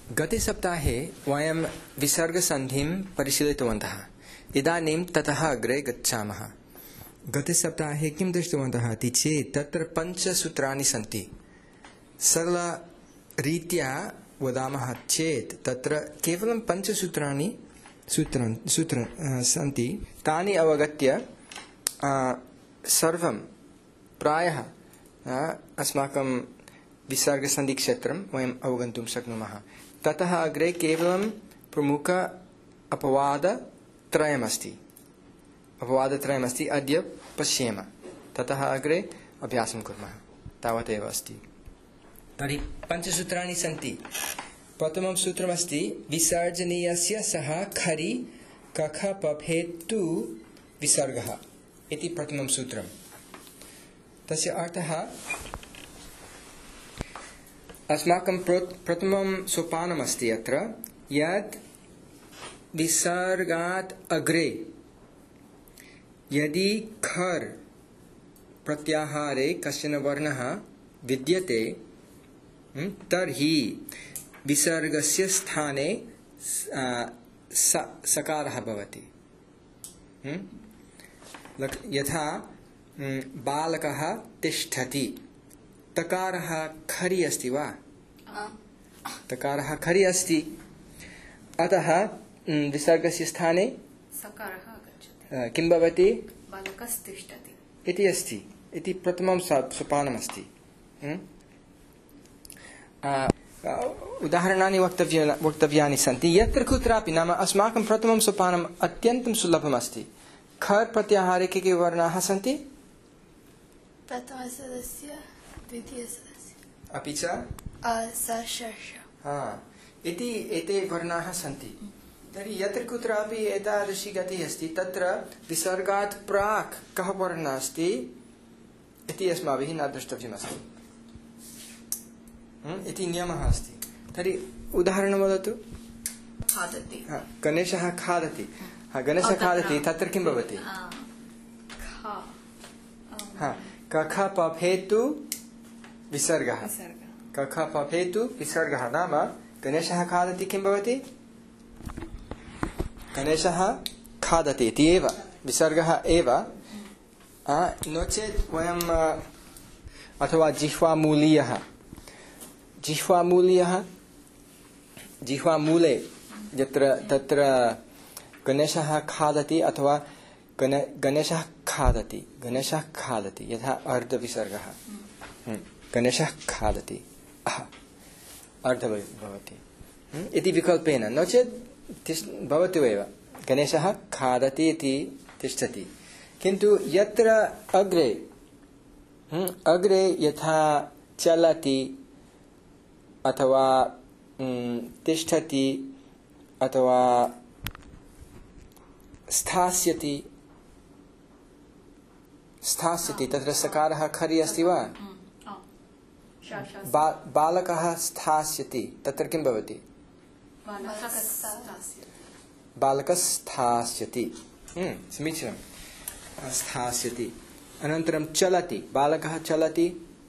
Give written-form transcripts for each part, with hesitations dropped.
गते सप्ताहे वयं विसर्गसन्धिं परिशीलितवन्तः। इदानीं ततः अग्रे गच्छामः। गते सप्ताहे किं दृष्टवन्तः इति चेत् तत्र 5 सूत्राणि सन्ति। सरलरीत्या वदामः चेत् तत्र केवलं 5 सूत्राणि सन्ति। तानि अवगत्य सर्वं प्रायः अस्माकं विसर्गसन्धिक्षेत्रं वयम् अवगन्तुं शक्नुमः। ततः अग्रे केवलं प्रमुख अपवादत्रयमस्ति। अद्य पश्येम। ततः अग्रे अभ्यासं कुर्मः। तावदेव अस्ति। तर्हि 5 सूत्राणि सन्ति। प्रथमं सूत्रमस्ति विसर्जनीयस्य सः खरि कख पफेत्तु विसर्गः इति प्रथमं सूत्रं। तस्य अर्थः अस्माकं प्रथमं सोपानमस्ति अत्र यत् विसर्गात् अग्रे यदि खर् प्रत्याहारे कश्चन वर्णः विद्यते तर्हि विसर्गस्य स्थाने सकारः भवति। यथा बालकः तिष्ठति। तकारः खरि अस्ति वा? तकारः खरि अस्ति। अतः विसर्गस्य स्थाने सकारः आगच्छति। किं भवति? बालकस्तिष्ठति इति अस्ति। इति प्रथमं सोपानमस्ति। उदाहरणानि वक्तव्यानि सन्ति। यत्र कुत्रापि नाम अस्माकं प्रथमं सोपानम् अत्यन्तं सुलभमस्ति। खर् प्रत्याहारे के वर्णाः सन्ति? प्रथमसदस्य द्वितीयसदस्य अपि च इति एते वर्णाः सन्ति। तर्हि यत्र कुत्रापि एतादृशी गतिः अस्ति तत्र विसर्गात् प्राक् कः वर्णः अस्ति इति अस्माभिः न द्रष्टव्यमस्ति। इति नियमः अस्ति। तर्हि उदाहरणं वदतु। खादति। गणेशः खादति। गणेशः खादति। तत्र किं भवति? कख पफेतु विसर्गः। कख पफेतु विसर्गः नाम गणेशः खादति। किं भवति? गणेशः खादति इति एव विसर्गः एव। नो चेत् वयं अथवा जिह्वामूले यत्र तत्र गणेशः खादति अथवा गणेशः खादति यथा अर्धविसर्गः। गणेशः खादति अर्ध भवति इति विकल्पेन। नो चेत् भवतु एव गणेशः खादति इति तिष्ठति। किन्तु यत्र अग्रे यथा चलति अथवा तिष्ठति अथवा स्थास्यति तत्र सकारः खरि अस्ति वा? बालकः स्थास्यति। तत्र किं भवति? बालकस्थास्यति। समीचीनं। स्थास्यति। अनन्तरं चलति। बालकः चलति।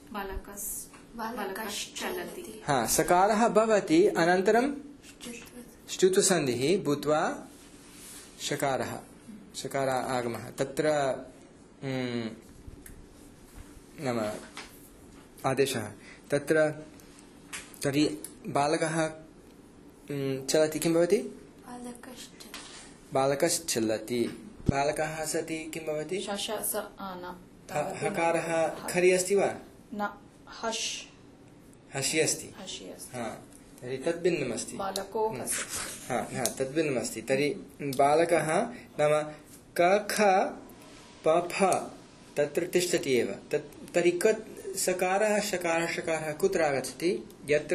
सकारः भवति अनन्तरं ष्टुत्वसन्धिः भूत्वा शकार आगमः। तत्र नाम आदेशः। तत्र तर्हि बालकः चलति। किं भवति? बालकश्चलति। बालकः हसति। किं भवति? हकारः खरि अस्ति वा? हसि अस्ति। तर्हि तद्भिन्नमस्ति। तद्भिन्नमस्ति। तर्हि बालकः नाम कख पफ तत्र तिष्ठति एव। तर्हि सकारः शकारः कुत्र आगच्छति? यत्र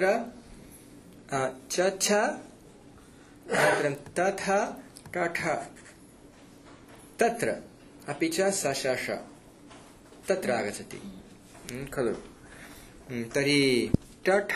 च तथ टठ तत्र अपि च श तत्र आगच्छति खलु। तर्हि टठ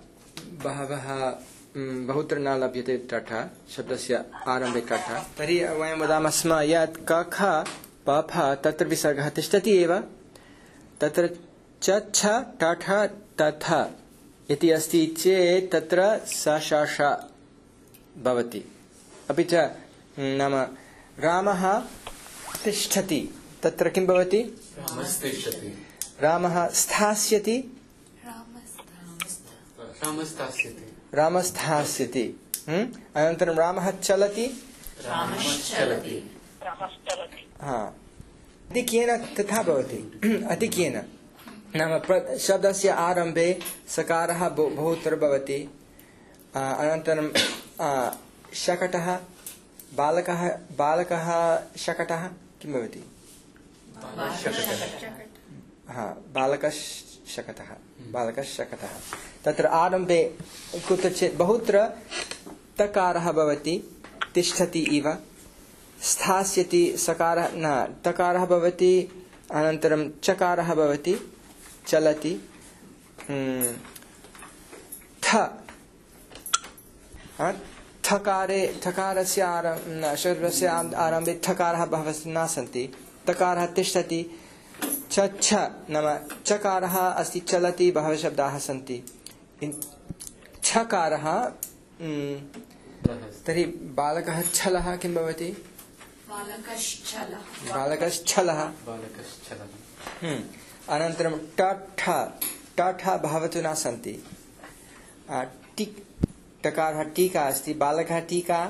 बहुत्र न लभ्यते। टठ शब्दस्य आरम्भे टठ। तर्हि वयं वदामः स्म यत् कख पफ तत्र विसर्गः तिष्ठति एव। तत्र च टठ तथ इति अस्ति चेत् तत्र स भवति। अपि च नाम रामः तिष्ठति तत्र किं भवति? रामः स्थास्यति रामस्थास्यति। अनन्तरं रामः चलति अधिक्येन तथा भवति। अधिक्येन नाम शब्दस्य आरम्भे सकारः बहुत्र भवति। अनन्तरं शकटः बालकः शकटः किं भवति? बालकशकटः तत्र आरम्भे कुत्रचित् बहुत्र तकारः भवति तिष्ठति इव। स्थास्यति सकारः न तकारः भवति। अनन्तरं चकारः भवति चलति। थकारस्य शब्दस्य आरम्भे थकारः बहवः न सन्ति। तकारः तिष्ठति। छ नाम चकारः अस्ति चलति बहवः शब्दाः सन्ति। छकारः तर्हि बालकः छलः किं भवति? बालकश्छलः। अनन्तरं टठ बहवः तु न सन्ति। टकारः टीका अस्ति। बालकः टीका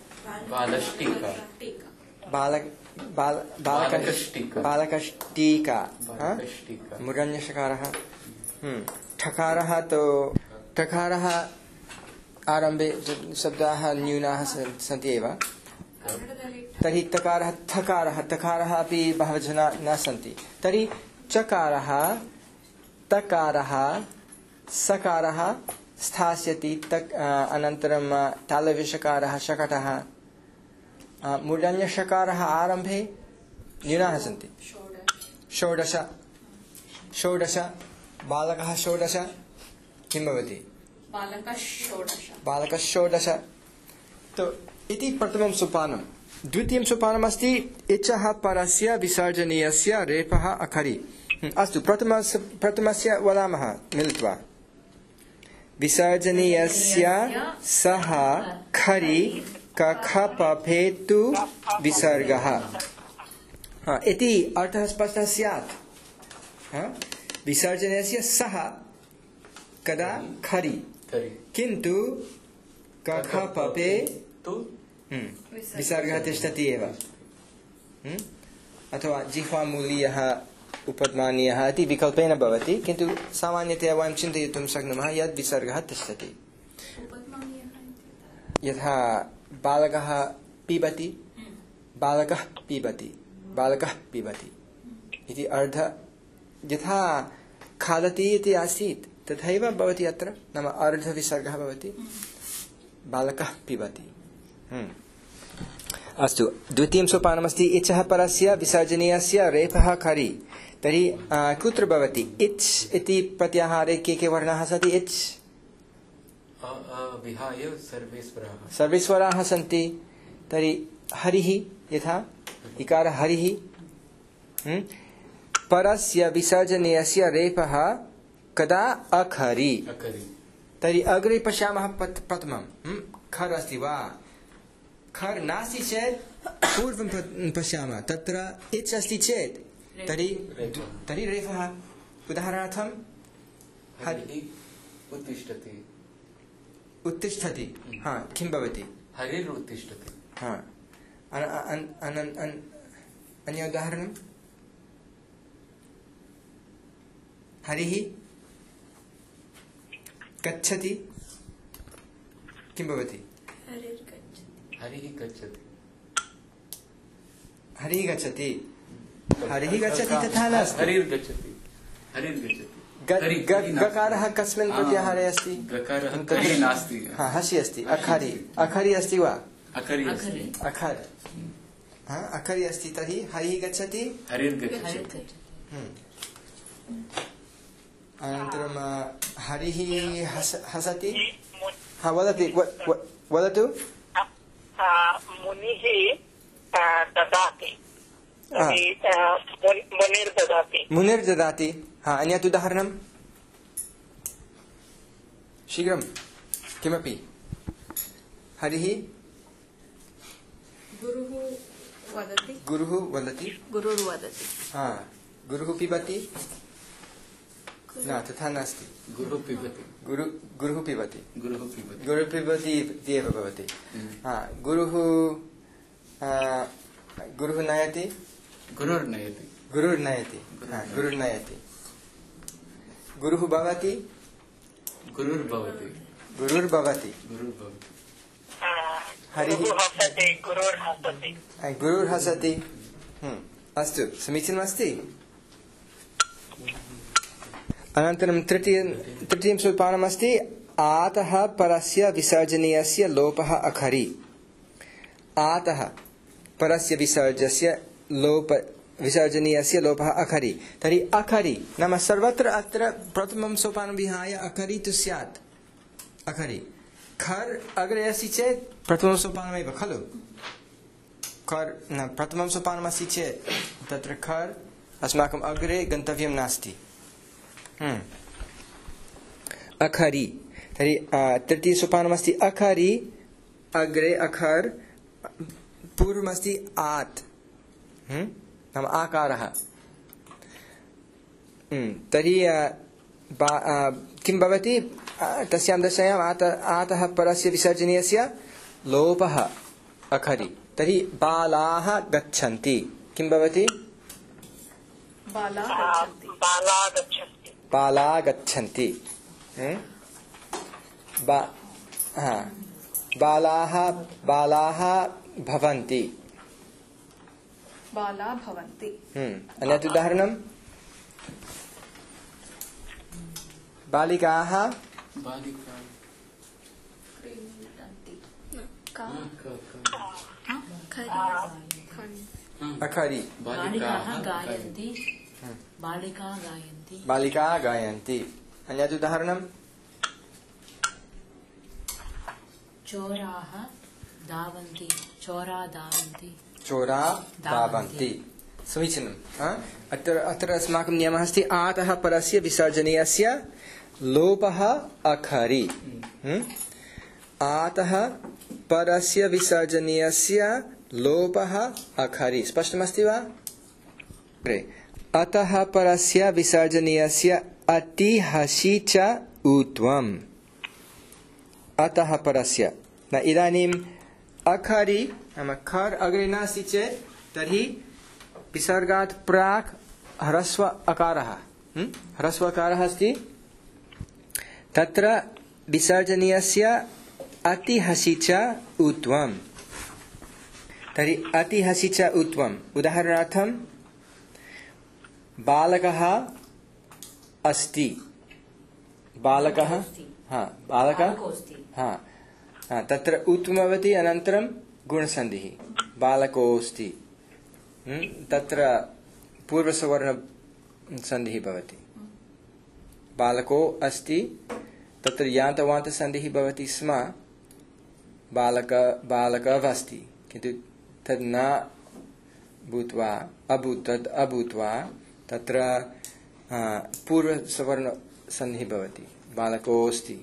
बालकष्टीका मूर्धन्यषकारः। ठकारः तो ठकारः आरम्भे शब्दाः न्यूनाः सन्ति एव। तर्हि तकारः थकारः तकारः अपि बहवः जना न सन्ति। तर्हि चकारः तकारः सकारः स्थास्यति। अनन्तरं तालव्यषकारः शकटः। मूर्धन्यषकारः आरम्भे न्यूनाः सन्ति। षोडश बालकः षोडश किं भवति? बालकषोडश। तो इति प्रथमं सोपानं। द्वितीयं सोपानम् अस्ति इचः परस्य विसर्जनीयस्य रेफः अखरि। अस्तु प्रथमस्य वदामः मिलित्वा। विसर्जनीयस्य सः खरि कख पफेतु विसर्गः। इति अर्थः स्पष्टः स्यात्। विसर्जनीयस्य सः कदा खरि किन्तु कख पफे विसर्गः तिष्ठति एव। अथवा जिह्वामूलीयः उपध्मानीयः इति विकल्पेन भवति। किन्तु सामान्यतया वयं चिन्तयितुं शक्नुमः यद् विसर्गः तिष्ठति। यथा बालकः पिबति बालकः पिबति इति अर्ध यथा खादति इति आसीत् तथैव भवति अत्र। नाम अर्धविसर्गः भवति बालकः पिबति। अस्तु द्वितीयं सोपानमस्ति इचः परस्य विसर्जनीयस्य रेफः खरि। तर्हि कुत्र भवति? इच् इति प्रत्याहारे के वर्णाः सन्ति? इच् विहाय सर्वे स्वराः सन्ति। तर्हि हरिः यथा इकारः हरिः। परस्य विसर्जनीयस्य रेफः कदा अखरि। तर्हि अग्रे पश्यामः। प्रथमं खर् अस्ति वा? खर् नास्ति चेत् पूर्वं पश्यामः। तत्र इच् अस्ति चेत् तर्हि रेफः। उदाहरणार्थं उत्तिष्ठति किं भवति? हरिरुत्तिष्ठति। अन्य उदाहरणं हरिः गच्छति किं भवति? हरिः गच्छति तथा नास्ति। गकारः कस्मिन् प्रत्याहारे अस्ति? हसि अस्ति। अखरि अस्ति वा? अखरि अस्ति। तर्हि हरिः गच्छति। अनन्तरं हरिः हसति। वदतु। मुनिः ददाति। मुनिर्ददाति। अन्यत् उदाहरणं शीघ्रं किमपि हरिः गुरुः वदति गुरुः वदति गुरुर्वदति गुरुः पिबति न तथा नास्ति गुरुः पिबति गुरुः पिबति गुरुः पिबति गुरुः पिबति इति एव भवति गुरुः गुरुः नयति गुरुर्नयति गुरुर्नयति गुरुर्नयति गुरुः भवति गुरुर्भवति गुरुर्भवति गुरुर्भवति हरिः गुरुर्हसति अस्तु समीचीनमस्ति अनन्तरं तृतीयं सोपानमस्ति आतः परस्य विसर्जनीयस्य लोपः अखरि आतः परस्य विसर्जनीयस्य लोपः अखरि तर्हि अखरि नाम सर्वत्र अत्र प्रथमं सोपानं विहाय अखरि तु स्यात् अखरि खर् अग्रे अस्ति चेत् प्रथमं सोपानमेव खलु खर् न प्रथमं सोपानमस्ति चेत् तत्र खर् अस्माकम् अग्रे गन्तव्यं नास्ति अखरि तर्हि तृतीयसोपानमस्ति अखरि अग्रे अखर् पूर्वमस्ति आत् नाम आकारः तर्हि किं भवति तस्यां दशायाम् आतः परस्य विसर्जनीयस्य लोपः अखरि तर्हि बालाः गच्छन्ति किं भवति बाला गच्छन्ति बालाः भवन्ति बाला भवन्ति अन्यत् उदाहरणं बालिकाः अखरि बालिकाः गायन्ति अन्यत् उदाहरणं चोराः धावन्ति चोरा धावन्ति समीचीनम् अत्र अस्माकं नियमः अस्ति आतः परस्य विसर्जनीयस्य लोपः अखरि आतः परस्य विसर्जनीयस्य लोपः अखरि स्पष्टमस्ति वा अतः परस्य विसर्जनीयस्य अति हसि च ऊत्वम् अतः परस्य न इदानीम् अखरि नाम खर् अग्रे नास्ति चेत् तर्हि विसर्गात् प्राक् ह्रस्व अकारः अस्ति तत्र विसर्जनीयस्य अति हसि च ऊत्वम् तर्हि अति हसि च ऊत्वम् उदाहरणार्थं बालकः अस्ति बालकः तत्र ऊत्वम् भवति अनन्तरं गुणसन्धिः बालकोऽस्ति तत्र पूर्वसवर्णसन्धिः भवति बालको अस्ति तत्र यान्तवान्तसन्धिः भवति स्म बालकः अस्ति किन्तु तद् न भूत्वा अभूत्वा तत्र पूर्वसवर्णसन्धिः भवति बालकोऽस्ति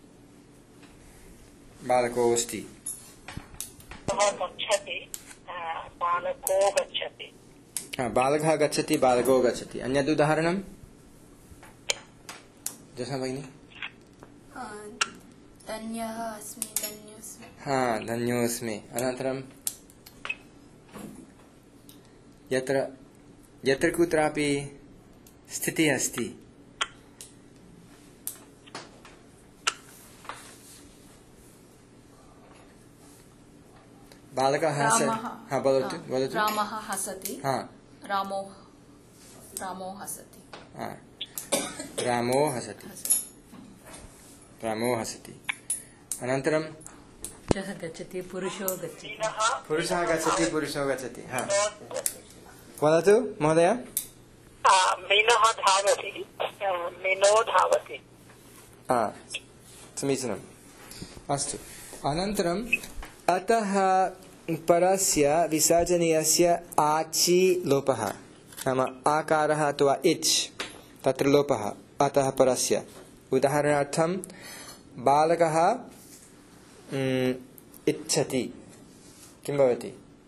बालकः गच्छति बालको गच्छति अन्यत् उदाहरणं जसा भगिनी धन्योऽस्मि अनन्तरं यत्र कुत्रापि स्थितिः अस्ति बालकः वदतु रामः हसति रामो हसति अनन्तरं गच्छति पुरुषः गच्छति वदतु महोदय मीनो धावति समीचीनम् अस्तु अनन्तरं अतः परस्य विसर्जनीयस्य आचि लोपः नाम आकारः अथवा इच् तत्र लोपः अतः परस्य उदाहरणार्थं बालकः इच्छति किं भवति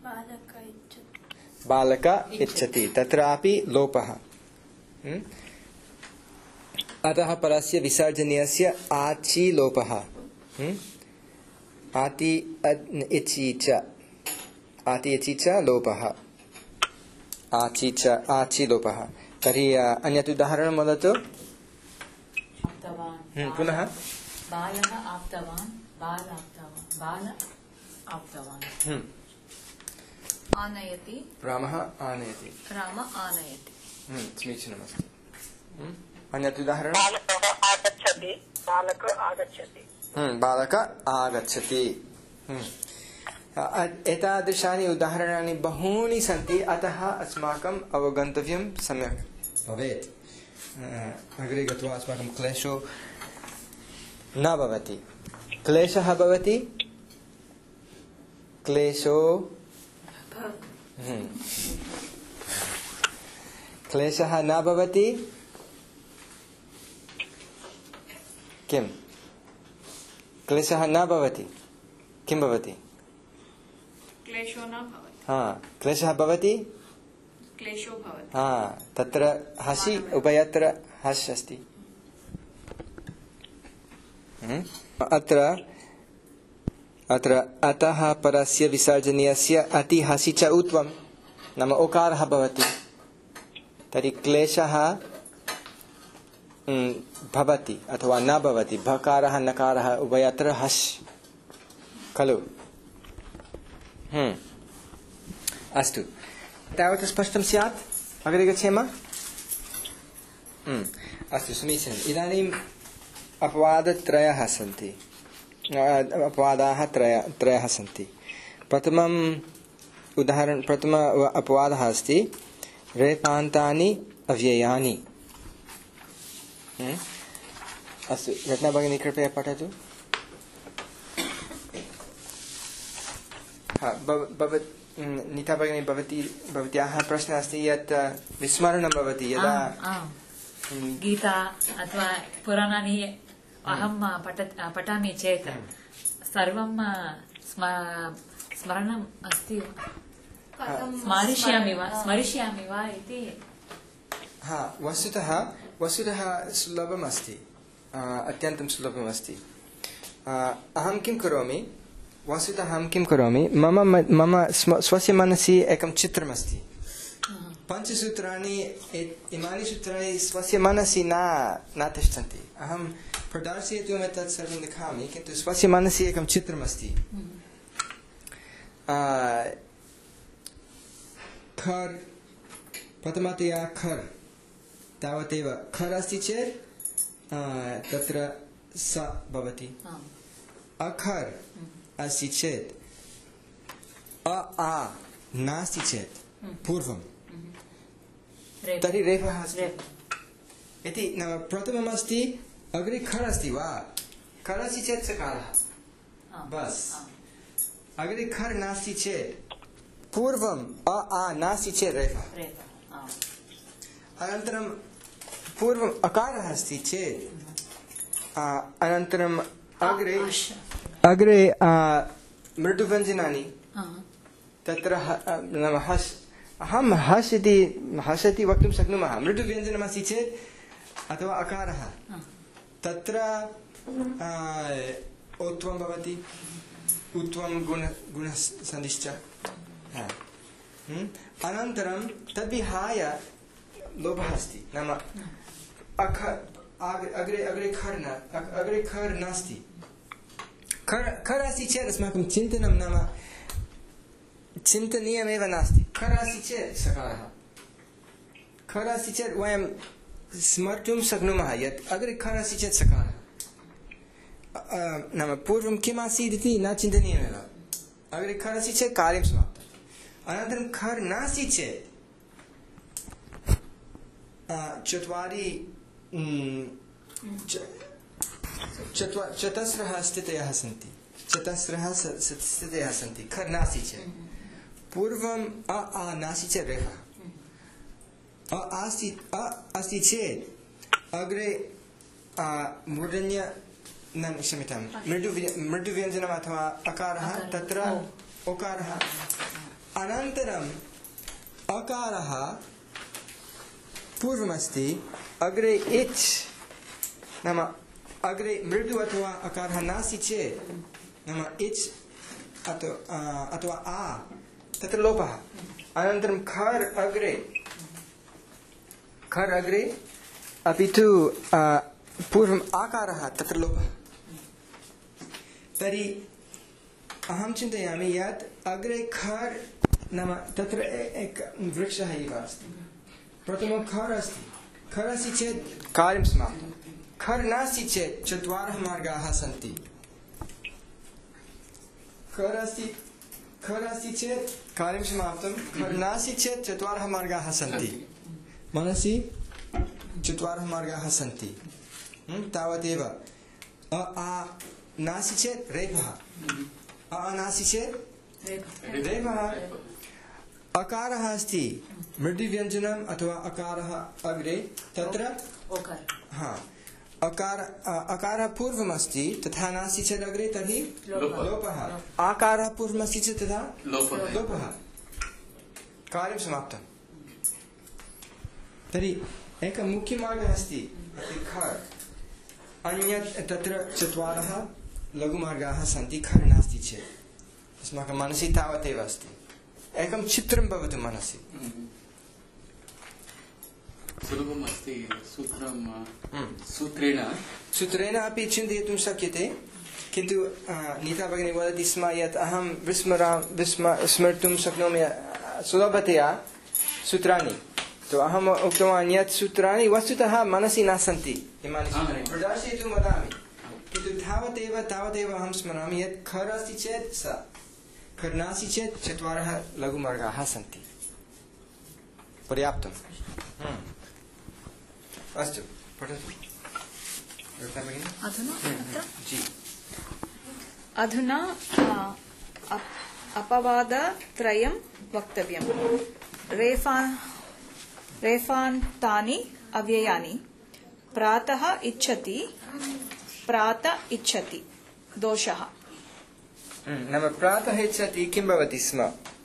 बालक इच्छति तत्रापि लोपः अतः परस्य विसर्जनीयस्य आचि लोपः आति इचि च लोपः आचि च आचि लोपः तर्हि अन्यत् उदाहरणं वदतु पुनः बालः आप्तवान् बाल आप्तवान् आनयति रामः आनयति राम आनयति समीचीनमस्ति अन्यत् उदाहरणं बालक आगच्छति एतादृशानि उदाहरणानि बहूनि सन्ति अतः अस्माकम् अवगन्तव्यं सम्यक् भवेत् अग्रे गत्वा अस्माकं क्लेशो न भवति क्लेशः भवति क्लेशो क्लेशः न भवति किम् क्लेशः न भवति किं भवति क्लेशो न भवति क्लेशः भवति क्लेशो भवति तत्र हसि उभयत्र हस् अस्ति अत्र अतः परस्य विसर्जनीयस्य अति हसि च उत्वं नाम ओकारः भवति तर्हि क्लेशः भवति अथवा न भवति भकारः नकारः उभयत्र हस् खलु अस्तु तावत् स्पष्टं स्यात् अग्रे गच्छेम अस्तु समीचीनम् इदानीम् अपवादत्रयः सन्ति अपवादाः त्रयः सन्ति प्रथम अपवादः अस्ति रेफान्तानि अव्ययानि अस्तु रत्ना भगिनी कृपया पठतु नीता भगिनी भवत्याः प्रश्नः अस्ति यत् विस्मरणं भवति यदा गीता अथवा पुराणानि अहं पठामि चेत् सर्वं स्मरणम् अस्ति स्मरिष्यामि वा इति वस्तुतः सुलभम् अस्ति अत्यन्तं सुलभम् अस्ति अहं किं करोमि वस्तुतः मम स्वस्य मनसि एकं चित्रमस्ति पञ्चसूत्राणि इमानि सूत्राणि स्वस्य मनसि न तिष्ठन्ति अहं प्रदर्शयितुम् एतत् सर्वं लिखामि किन्तु स्वस्य मनसि एकं चित्रमस्ति खर् प्रथमतया खर् तावदेव खर् अस्ति चेत् तत्र स भवति अखर् अस्ति चेत् आ नास्ति चेत् पूर्वं तर्हि रेफः अस्ति इति नाम प्रथममस्ति अग्रे खर् अस्ति वा खर् अस्ति चेत् सकारः बस् अग्रे खर् नास्ति चेत् पूर्वम् आ नास्ति चेत् रेफः अनन्तरं पूर्वम् अकारः अस्ति चेत् अनन्तरम् अग्रे मृदुव्यञ्जनानि तत्र नाम हस् अहं हस् इति वक्तुं शक्नुमः मृदुव्यञ्जनमस्ति चेत् अथवा अकारः तत्र औत्वं भवति उत्वं गुणसन्धिश्च अनन्तरं तद्विहाय लोभः अस्ति नाम अग्रे खर् नास्ति खर् अस्ति चेत् अस्माकं चिन्तनं नाम चिन्तनीयमेव नास्ति खर् अस्ति चेत् सकारः खर् अस्ति चेत् वयं स्मर्तुं शक्नुमः यत् अग्रे खर् अस्ति चेत् सकारः नाम पूर्वं किम् आसीत् इति न चिन्तनीयमेव अग्रे खर् अस्ति चेत् कार्यं समाप्तम् अनन्तरं खर् नास्ति चेत् चतस्रः स्थितयः सन्ति खर् नास्ति चेत् पूर्वम् आ नास्ति चेत् रेफः अस्ति चेत् अग्रे न क्षम्यतां मृदुव्यञ्जनम् अथवा अकारः तत्र ओकारः अनन्तरम् अकारः पूर्वमस्ति अग्रे इच् नाम अग्रे मृदु अथवा अकारः नास्ति चेत् नाम इच् अथवा आ तत्र लोपः अनन्तरं खर् अग्रे अपि तु पूर्वम् आकारः तत्र लोपः तर्हि अहं चिन्तयामि यत् अग्रे खर् नाम तत्र एक वृक्षः एव अस्ति प्रथमं खर् अस्ति खर् अस्ति चेत् कार्यं समाप्तं खर् नास्ति चेत् चत्वारः मार्गाः सन्ति खर् अस्ति चेत् कार्यं समाप्तं खर् नास्ति चेत् चत्वारः मार्गाः सन्ति मनसि चत्वारः मार्गाः सन्ति तावदेव अ आ नास्ति चेत् रेफः अ नास्ति चेत् रेफः अकारः अस्ति मृदुव्यञ्जनम् अथवा अकारः अग्रे तत्र अकारः पूर्वमस्ति तथा नास्ति चेत् अग्रे तर्हि लोपः आकारः पूर्वमस्ति चेत् तथा लोपः कार्यं समाप्तं तर्हि एकः मुख्यमार्गः अस्ति खर् अन्यत् तत्र चत्वारः लघुमार्गाः सन्ति खर् नास्ति चेत् अस्माकं मनसि तावदेव अस्ति एकं चित्रं भवतु मनसि सुलभमस्ति सूत्रेण अपि चिन्तयितुं शक्यते किन्तु नीता भगिनी वदति स्म यत् अहं स्मर्तुं शक्नोमि सुलभतया सूत्राणि तो अहम् उक्तवान् यत् सूत्राणि वस्तुतः मनसि न सन्ति इमानि सूत्राणि प्रदर्शयितुं वदामि किन्तु तावदेव अहं स्मरामि यत् खर् अस्ति चेत् स खर् नास्ति चेत् चत्वारः लघुमार्गाः सन्ति पर्याप्तम् अस्तु पठतु अधुना अपवादत्रयं वक्तव्यम् रेफान्तानि अव्ययानि प्रातः इच्छति प्रात इच्छति दोषः नाम प्रातः इच्छति किं भवति स्म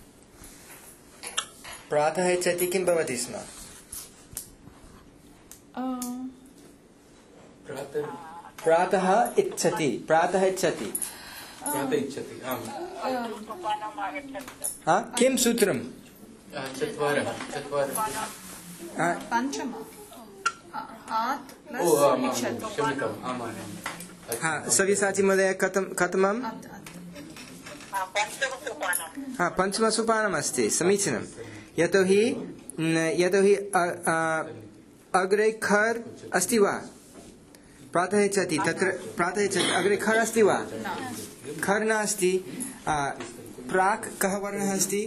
प्रातः इच्छति किं भवति स्म प्रातः इच्छति किं सूत्रं पञ्चम सव्यसाची महोदय कथमं पञ्चमसोपानमस्ति समीचीनं यतोहि अग्रे खर् अस्ति वा प्रातः इच्छति तत्र प्रातः इच्छति अग्रे खर् अस्ति वा खर् नास्ति प्राक् कः वर्णः अस्ति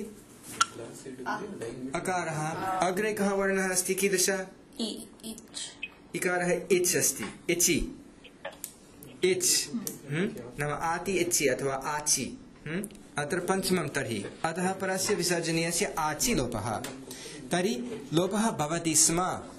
अकारः अग्रे कः वर्णः अस्ति कीदृश इकारः इच् अस्ति इचि इच् नाम आति इच्छि अथवा आचि अत्र पञ्चमं तर्हि अतः परस्य विसर्जनीयस्य आचि लोपः तर्हि लोपः भवति स्म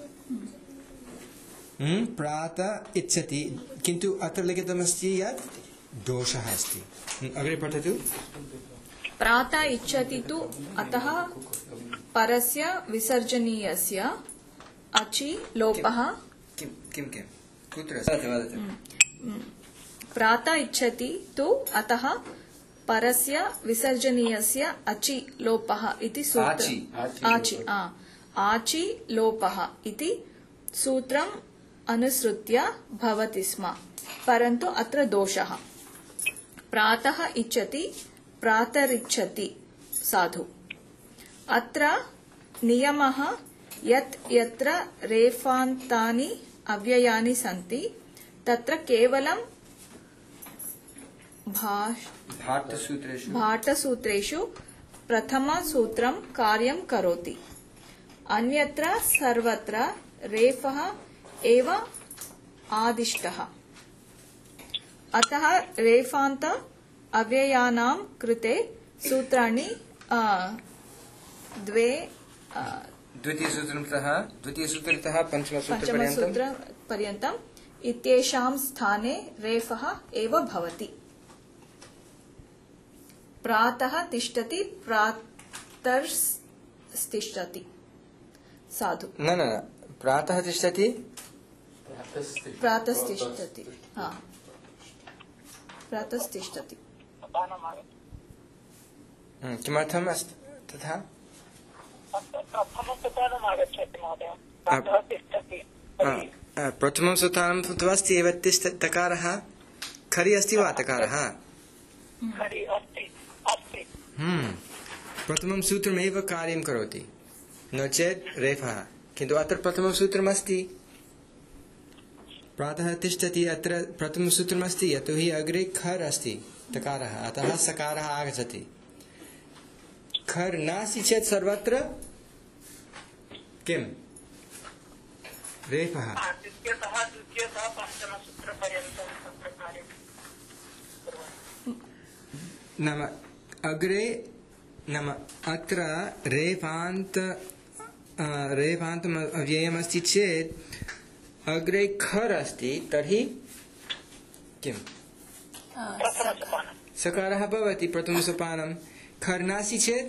प्रात इच्छति किन्तु अत्र लिखितमस्ति यत् दोषः अस्ति अग्रे पठतु प्रात इच्छति तु अतः परस्य विसर्जनीयस्य अचि लोपः किं कुत्र प्रात इच्छति तु अतः परस्य विसर्जनीयस्य अचि लोपः इति आचि लोपः इति सूत्रम् अनुसृत्य भवति स्म परन्तु अत्र दोषः प्रातः इच्छति प्रातरिच्छति साधु अत्र नियमः यत् यत्र रेफान्तानि अव्ययानि सन्ति तत्र केवलं भाटसूत्रेषु प्रथमसूत्रं कार्यं करोति अन्यत्र सर्वत्र रेफः एव आदिष्टः अतः रेफान्त अव्ययानां कृते सूत्राणि द्वितीयसूत्रतः पञ्चमसूत्रपर्यन्तम् इत्येषां स्थाने रेफः एव भवति। प्रातः तिष्ठति प्रातस्तिष्ठति। साधु। न न न, प्रातः तिष्ठति प्रातस्तिष्ठति। हाँ, प्रातस्तिष्ठति। किमर्थम् अस्ति तथा? प्रथमसोपानम् आगच्छति महोदय, प्रातः तिष्ठति। प्रथमं सोपानं तु अस्ति एव, तिष्ठ तकारः खरि अस्ति वा तकारः? खरि अस्ति अस्ति। प्रथमं सूत्रमेव कार्यं करोति, नो चेत् रेफः। किन्तु अत्र प्रथमं सूत्रमस्ति, प्रातः तिष्ठति, अत्र प्रथमं सूत्रमस्ति, यतोहि अग्रे खर् अस्ति तकारः, अतः सकारः आगच्छति। खर् नास्ति चेत् सर्वत्र किम्? रेफः। द्वितीयतः पञ्चमसूत्रपर्यन्तं तत्र कार्यं कुर्वन्ति। नाम अग्रे, नाम अत्र रेफान्तम् अव्ययमस्ति चेत् अग्रे खर् अस्ति, तर्हि किम्? सकारः भवति प्रथमसोपानं। खर् नास्ति चेत्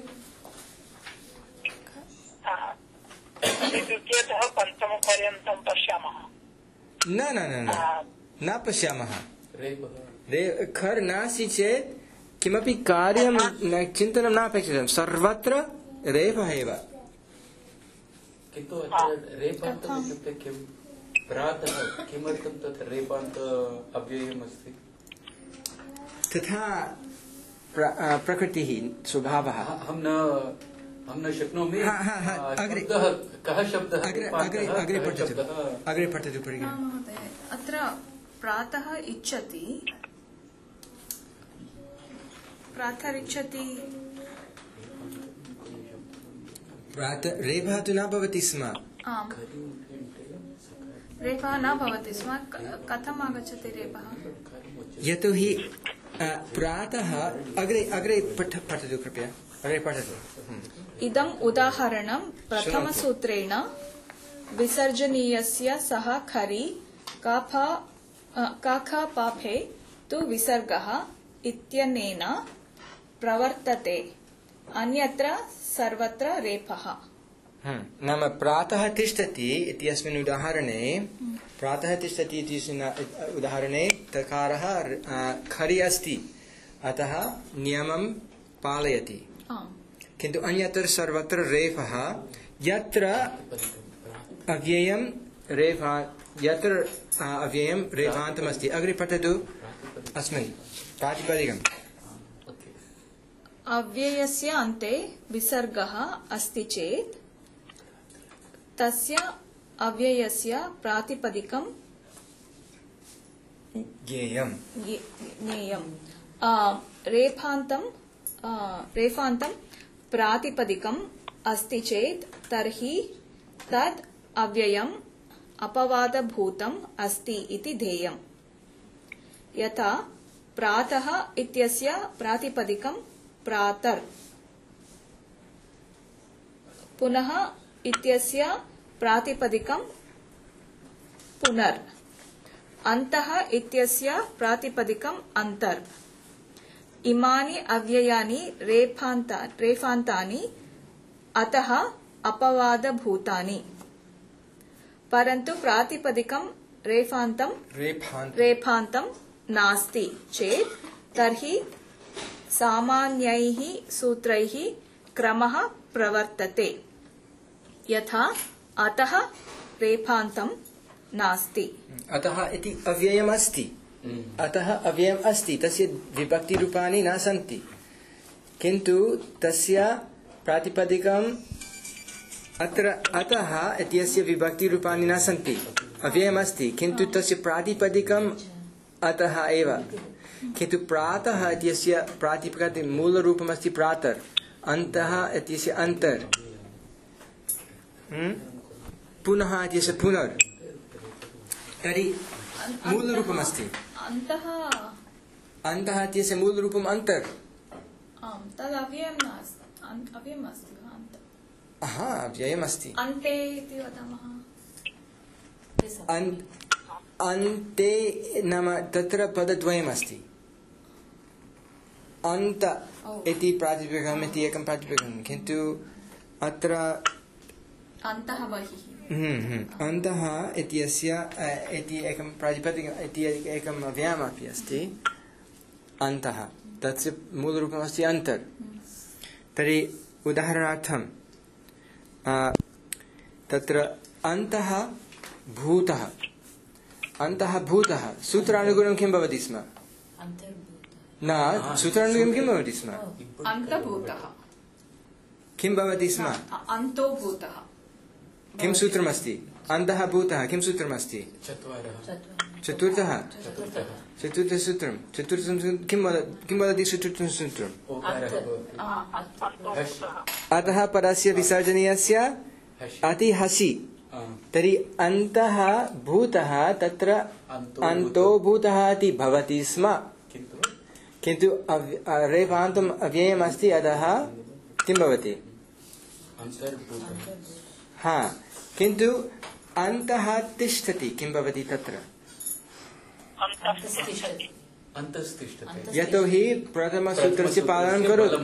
द्वितीयतः पञ्चमपर्यन्तं पश्यामः। न न न न न पश्यामः। खर् नास्ति चेत् किमपि कार्यं न, चिन्तनं नापेक्षितं, सर्वत्र रेफः एव। किन्तु अत्र रेफान्तम् इत्युक्ते किं? प्रातः किमर्थं तत्र रेफान्त अव्ययम् अस्ति? तथा प्रकृतिः, स्वभावः। अहं न शक्नोमि। अग्रे कः शब्दः? अग्रे पठतु परिगणः। महोदय, अत्र प्रातः इच्छति, रेफः तु न भवति स्म। आम्, रेफः न भवति स्म। कथम् आगच्छति रेफः? यतोहि प्रातः अग्रे पठतु कृपया, अग्रे पठतु। इदम् उदाहरणं प्रथमसूत्रेण विसर्जनीयस्य सः खरि काखपाफे तु विसर्गः इत्यनेन प्रवर्तते, अन्यत्र सर्वत्र रेफः। नाम प्रातः तिष्ठति इत्यस्मिन् उदाहरणे, प्रातः तिष्ठति इत्यस्मिन् उदाहरणे तकारः खरि अस्ति, अतः नियमं पालयति। किन्तु अन्यत्र सर्वत्र रेफः, यत्र अव्ययं रेफान्तमस्ति। अग्रे पठतु अस्मिन् प्रातिपदिकम्। अव्ययस्य अन्ते विसर्गः अस्ति चेत् तस्य अव्ययस्य प्रातिपदिकं ज्ञेयम्। रेफान्तं प्रातिपदिकम् अस्ति चेत् तर्हि तद् अव्ययम् अपवादभूतम् अस्ति इति ध्येयम्। यथा प्रातः इत्यस्य प्रातिपदिकं प्रातर्, पुनः इत्यस्य प्रातिपदिकं पुनर्, अन्तः इत्यस्य प्रातिपदिकम् अन्तर्। इमानि अव्ययानि रेफान्तानि, अतः अपवादभूतानि। परन्तु प्रातिपदिकं रेफान्तं नास्ति चेत् तर्हि सामान्यैः सूत्रैः क्रमः प्रवर्तते, यथा अतः रेफान्तं नास्ति। अतः इति अव्ययमस्ति, अतः अव्ययम् अस्ति, तस्य विभक्तिरूपाणि न सन्ति, किन्तु तस्य प्रातिपदिकम् अत्र अतः इत्यस्य विभक्तिरूपाणि न सन्ति, अव्ययमस्ति, किन्तु तस्य प्रातिपदिकम् अतः एव। किन्तु प्रातः इत्यस्य प्रातिपदिकं मूलरूपमस्ति प्रातर्, अन्तः इत्यस्य अन्तर्, पुनः इत्यस्य पुनर्, तर्हि मूलरूपमस्ति। अन्तः इत्यस्य मूलरूपम् अन्तर्। अव्ययमस्ति। अव्ययमस्ति। अन्ते इति वदामः। अन्ते नाम तत्र पदद्वयमस्ति अन्त इति प्रातिपदिकम् इति एकं प्रातिपदिकं किन्तु अत्र अन्तः बहिः अन्तः इत्यस्य इति एकं प्रातिपदिकम् इति एकम् अव्ययमपि अस्ति अन्तः तस्य मूलरूपमस्ति अन्तर् तर्हि उदाहरणार्थं तत्र अन्तः भूतः सूत्रानुगुणं किं भवति स्म न सूत्रानुगुणं किं भवति स्म अन्तभूतः किं भवति स्म अन्तो भूतः किं सूत्रमस्ति अन्तः भूतः किं सूत्रमस्ति चतुर्थः सूत्रं किं वदति चतुर्थं सूत्रम् अतः परस्य विसर्जनीयस्य अति हसि तर्हि अन्तः भूतः तत्र अन्तो भूतः इति भवति स्म किन्तु रेफान्तम् अव्ययमस्ति अतः किं भवति हा किन्तु अन्तः तिष्ठति किं भवति तत्र यतोहि प्रथमसूत्रस्य पालनं करोति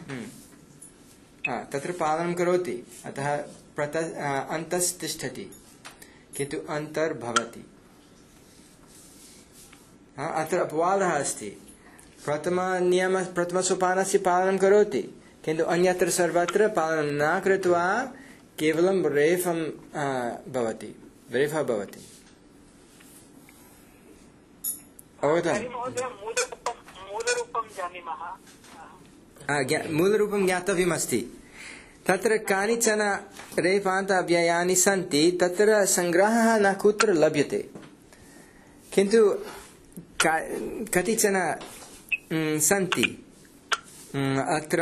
तत्र पालनं करोति अतः अन्तस्तिष्ठति किन्तु अन्तर्भवति अत्र अपवादः अस्ति प्रथमसोपानस्य पालनं करोति किन्तु अन्यत्र सर्वत्र पालनं न कृत्वा केवलं रेफः भवति अवगतम् मूलरूपं ज्ञातव्यमस्ति तत्र कानिचन रेफान्त अव्ययानि सन्ति तत्र संग्रहः न कुत्र लभ्यते किन्तु कतिचन सन्ति अत्र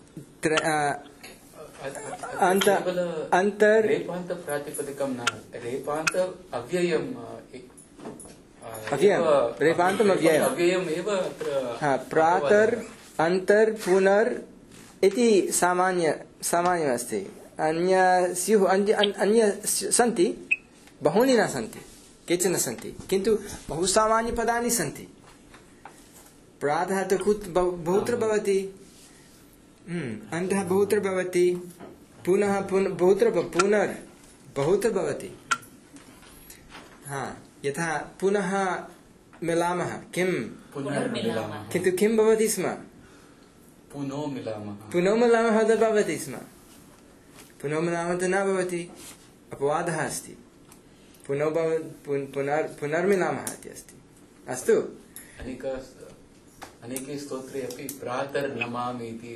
रेपान्त प्रातिपदिकं न रेपान्त अव्ययम् रेपान्तम् अव्ययमेव प्रातर् अन्तर् पुनर् इति सामान्यमस्ति अन्य सन्ति बहूनि न सन्ति केचन सन्ति किन्तु बहु सामान्यपदानि सन्ति प्रातः तु बहुत्र भवति अन्तः बहुत्र भवति पुनः बहुत्र पुनर् बहुत्र भवति यथा पुनः मिलामः किं किन्तु किं भवति स्म पुनः मिलामः भवति स्म पुनः मिलामः न भवति अपवादः अस्ति पुनर्मिलामः इति अस्ति अस्तु अनेके स्तोत्रे अपि प्रातर्नमामि इति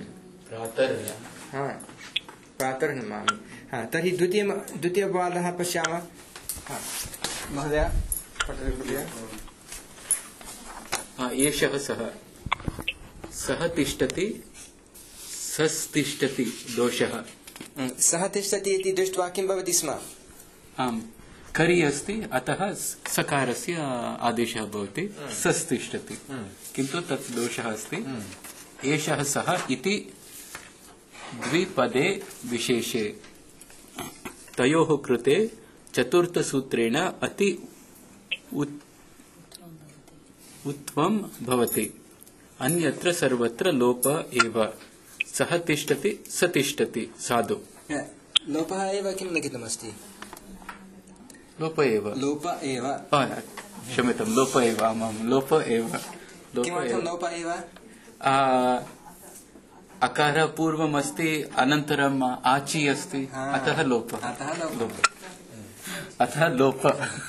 प्रातर्नमामि तर्हि द्वितीयपवादः पश्यामः महोदय एषः सः तिष्ठति सस्तिष्ठति दोषः सः तिष्ठति इति दृष्ट्वा किं भवति स्म आम् करि अस्ति अतः सकारस्य आदेशः भवति सस्तिष्ठति किन्तु तत् दोषः अस्ति एषः सः इति द्विपदे विशेषे तयोः कृते चतुर्थसूत्रेण अति उत्तमं भवति अन्यत्र सर्वत्र लोप एव सः तिष्ठति स तिष्ठति साधु लोपः एव किं लिखितमस्ति लोप एव क्षम्यतां लोप एव आमां लोप एव अकार पूर्वमस्ति अनन्तरम् आचि अस्ति अतः लोपः अतः लोप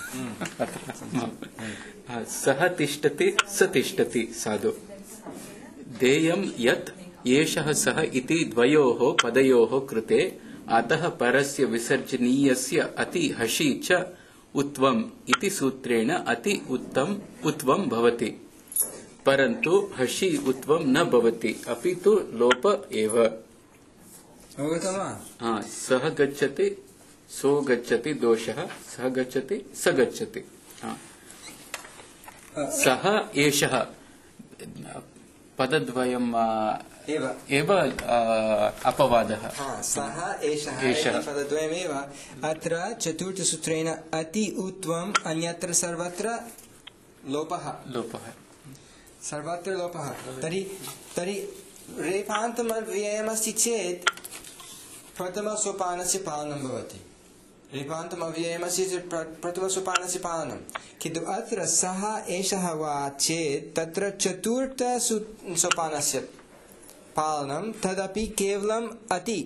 सः तिष्ठति स तिष्ठति साधु देयं यत् एषः सः इति द्वयोः पदयोः कृते अतः परस्य विसर्जनीयस्य अति हसि च उत्वम् इति सूत्रेण अति उत्वं भवति परन्तु हसि उत्वं न भवति अपि तु लोप एव सः गच्छति सो गच्छति दोषः सः गच्छति स गच्छति सः एषः पदद्वयम् एव अपवादः। सः एषः इति पदद्वयमेव अत्र चतुर्थसूत्रेण अति उत्वम् अन्यत्र सर्वत्र लोपः सर्वत्र लोपः। तर्हि रेफान्तम् अव्ययमस्ति चेत् प्रथमसोपानस्य पालनं भवति। रेफान्तम् अव्ययमस्ति चेत् प्रथमसोपानस्य पालनं। किन्तु अत्र सः एषः वा चेत् तत्र चतुर्थसोपानस्य पालनं, तदपि केवलम् अति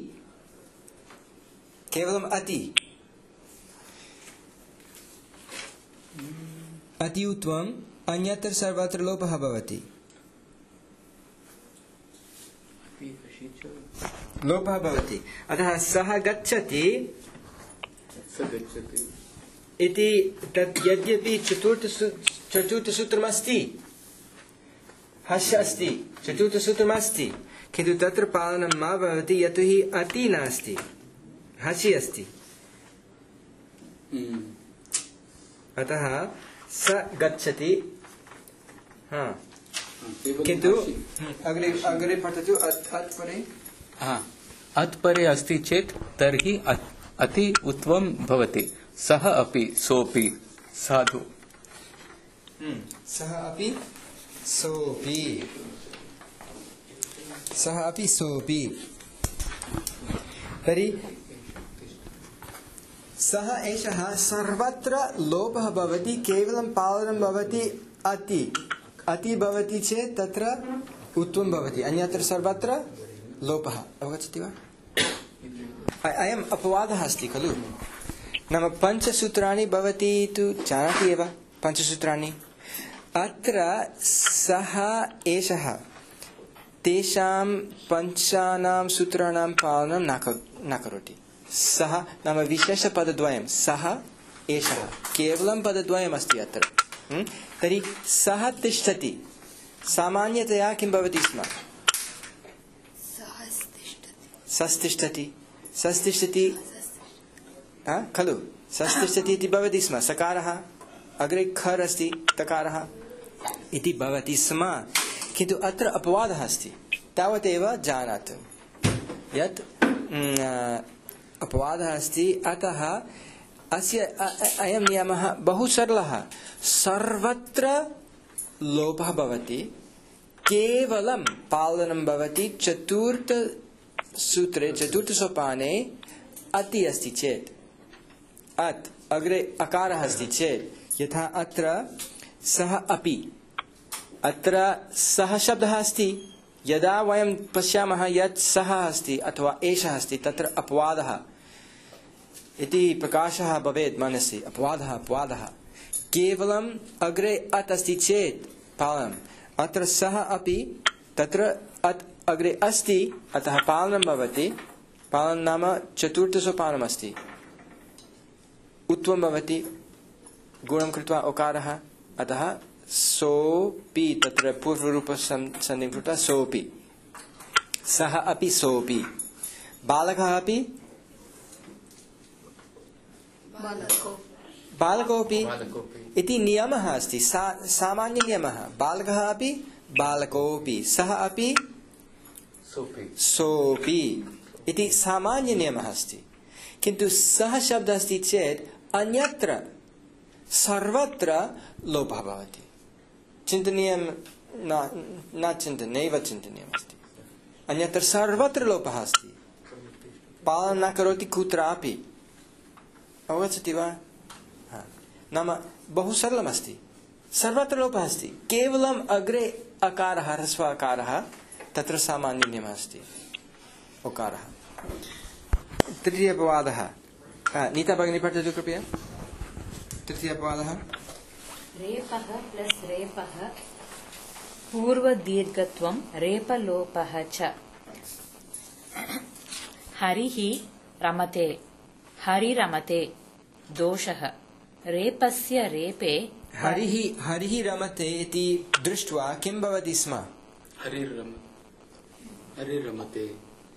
उत्वम् अन्यत्र सर्वत्र लोपः भवति। अतः सः गच्छति इति तत् यद्यपि चतुर्थसूत्रमस्ति, हस्य अस्ति, चतुर्थसूत्रमस्ति, किन्तु तत्र पालनं मा भवति यतोहि अति नास्ति, हसि अस्ति। अतः स गच्छति। किन्तु अग्रे पठतु। अत्परे अस्ति चेत् तर्हि अति उत्वं भवति। सः अपि सोऽपि साधु। सः अपि सोऽपि तर्हि सः एषः सर्वत्र लोपः भवति, केवलं पालनं भवति अति भवति चेत् तत्र उत्वं भवति, अन्यत्र सर्वत्र लोपः। अवगच्छति वा? अयम् अपवादः अस्ति खलु। नाम पञ्चसूत्राणि भवती तु जानाति एव, पञ्चसूत्राणि। अत्र सः एषः तेषां पञ्चानां सूत्राणां पालनं न करोति। सः नाम विशेषपदद्वयं, सः एषः केवलं पदद्वयमस्ति अत्र। तर्हि सः तिष्ठति, सामान्यतया किं भवति स्म? सस्तिष्ठति खलु। सस्तिष्ठति इति भवति स्म। सकारः अग्रे खर् अस्ति, तकारः इति भवति स्म। किन्तु अत्र अपवादः अस्ति, तावदेव जानातु यत् अपवादः अस्ति। अतः अस्य अयं नियमः बहु सरलः। सर्वत्र लोपः भवति, केवलं पालनं भवति चतुर्थसूत्रे, चतुर्थसोपाने अति अस्ति चेत्, अत् अग्रे अकारः अस्ति चेत्, यथा अत्र सः अपि, अत्र सः शब्दः अस्ति। यदा वयं पश्यामः यत् सः अस्ति अथवा एषः अस्ति, तत्र अपवादः इति प्रकाशः भवेत् मनसि। अपवादः केवलम् अग्रे अत् अस्ति चेत् पालनम्। अत्र सः अपि, तत्र अत् अग्रे अस्ति, अतः पालनं भवति। पालनं नाम चतुर्थसोपानमस्ति, उत्वं भवति, गुणं कृत्वा ओकारः, अतः सोऽपि, तत्र पूर्वरूपसन्धिं कृत्वा सोऽपि, सः अपि सोऽपि, बालकः अपि बालकोऽपि इति नियमः अस्ति, सामान्यनियमः। बालकः अपि बालकोऽपि, सः अपि सोऽपि इति सामान्यनियमः अस्ति। किन्तु सः शब्दः अस्ति चेत् अन्यत्र सर्वत्र लोपः भवति। चिन्तनीयं नैव चिन्तनीयमस्ति। अन्यत्र सर्वत्र लोपः अस्ति, पालनं न करोति कुत्रापि। अवगच्छति वा? नाम बहु सरलमस्ति। सर्वत्र लोपः अस्ति, केवलम् अग्रे अकारः, ह्रस्व अकारः, तत्र सामान्यनियमः अस्ति, ओकारः। तृतीयपवादः नीता भगिनी पठतु कृपया। तृतीयपवादः रेपः प्लस रेपः पूर्वदीर्घत्वं रेपलोपः च। हरिः रमते, हरिरमते दोषः। रेपस्य रेपे हरिः रमते इति दृष्ट्वा किं भवति स्म? हरिरमते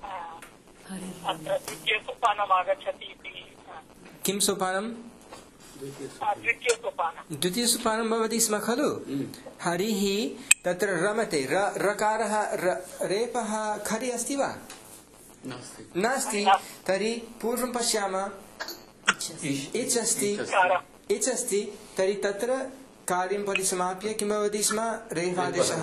अत्र द्वितीयसोपानम् आगच्छति इति। किं सोपानं? द्वितीयसोपानम् द्वितीयसोपानं भवति स्म खलु हरिः तत्र रमते रकारः रेपः खरि अस्ति वा नास्ति तर्हि पूर्वं पश्यामः इच् अस्ति तर्हि तत्र कार्यं परिसमाप्य किं भवति स्म रेफादेशः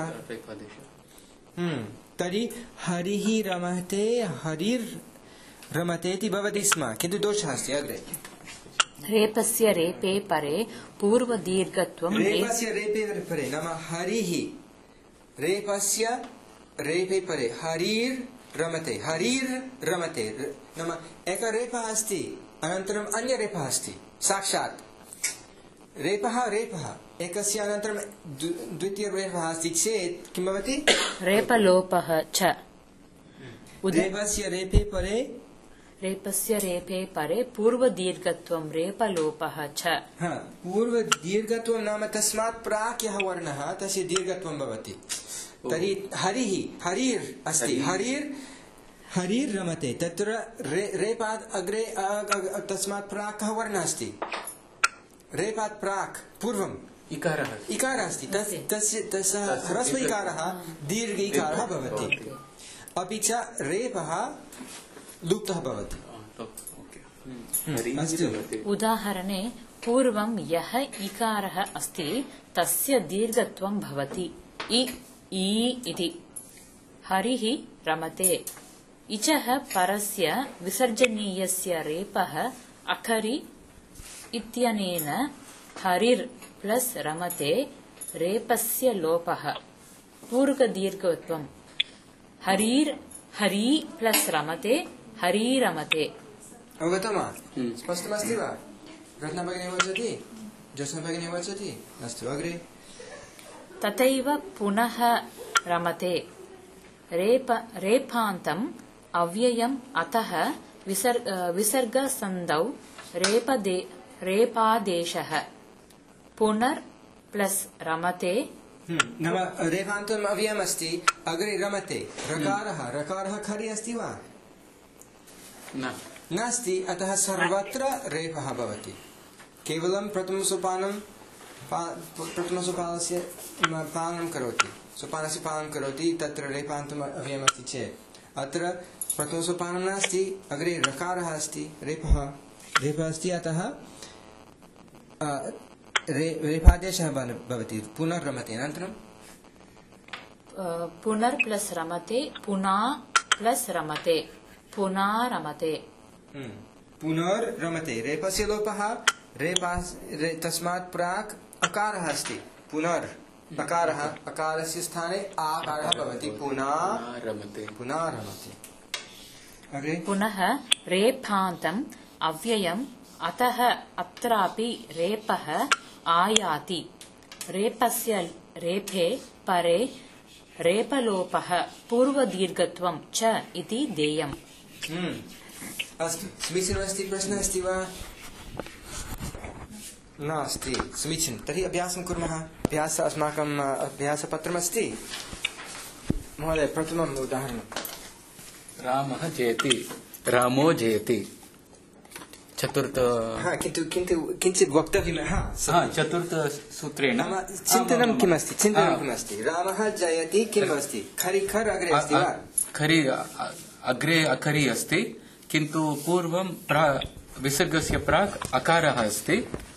तर्हि हरिः रमते हरिर्रमते इति भवति स्म किन्तु दोषः अस्ति अग्रे रेपस्य रेपे परे पूर्वदीर्घत्वं रेपस्य रेपे परे नाम हरिः रेपस्य रेपे परे हरिर्रमते नाम एकः रेपः अस्ति अनन्तरम् अन्यरेपः अस्ति साक्षात् रेपः एकस्य अनन्तरं द्वितीयरेपः अस्ति चेत् किं भवति रेपलोपः च रेपस्य रेपे परे पूर्वदीर्घत्वं रेपलोपः च पूर्वदीर्घत्वं नाम तस्मात् प्राक् यः वर्णः तस्य दीर्घत्वं भवति तर्हि हरिर् अस्ति हरिर्रमते तत्र रेपात् अग्रे तस्मात् प्राक् कः वर्णः अस्ति रेपात् प्राक् पूर्वम् इकारः अस्ति तस्य ह्रस्व इकारः दीर्घ इकारः भवति अपि च रेपः लुप्तः भवति उदाहरणे पूर्वं यः इकारः अस्ति तस्य दीर्घत्वं भवति इ इति हरिः रमते इचः परस्य विसर्जनीयस्य रेपः अकरि इत्यनेन हरिर् प्लस् रमते रेपस्य लोपः पूर्वदीर्घत्वं हरी प्लस् रमते हरीरमते अवगतं वा स्पष्टमस्ति वा रत्ना भगिनी वदति ज्योत्स्ना भगिनी वदति अस्तु अग्रे तथैव पुनः रमते रेपान्तम् अव्ययम् अतः विसर्गसन्धौ रेपादेशः पुनर् प्लस् रमते नाम रेफान्तम् अव्ययम् अस्ति अग्रे रमते रकारः खरि अस्ति वा नास्ति अतः सर्वत्र रेफः भवति केवलं प्रथमसोपानस्य पालनं करोति सोपानस्य पालनं करोति तत्र रेफान्तम् अव्ययम् अस्ति चेत् अत्र प्रथमसोपानं नास्ति अग्रे रकारः अस्ति रेफः अस्ति अतः रेफादेशः भवति पुनर्रमते अनन्तरं पुनर् प्लस् रमते पुना प्लस् रमते पुनारमते पुनर्रमते रेपस्य लोपः तस्मात् प्राक् अकारः अस्ति पुनर् अकारस्य स्थाने आकारः भवति पुनारमते अग्रे पुनः रेफान्तम् अव्ययम् अतः अत्रापि रेपः आयाति रेपस्य रेफे परे रेपलोपः पूर्वदीर्घत्वं च इति देयम् अस्तु समीचीनम् अस्ति प्रश्नः अस्ति वा नास्ति समीचीनं तर्हि अभ्यासं कुर्मः अस्माकम् अभ्यासपत्रमस्ति महोदय प्रथमम् उदाहरणं रामः जयति रामो जयति चतुर्थ किन्तु किञ्चित् वक्तव्यं चतुर्थसूत्रेण चिन्तनं किमस्ति रामः जयति किम् अस्ति खरि अग्रे अस्ति वा खरि अग्रे अखरि अस्ति किन्तु पूर्वं विसर्गस्य प्राक् अकारः अस्ति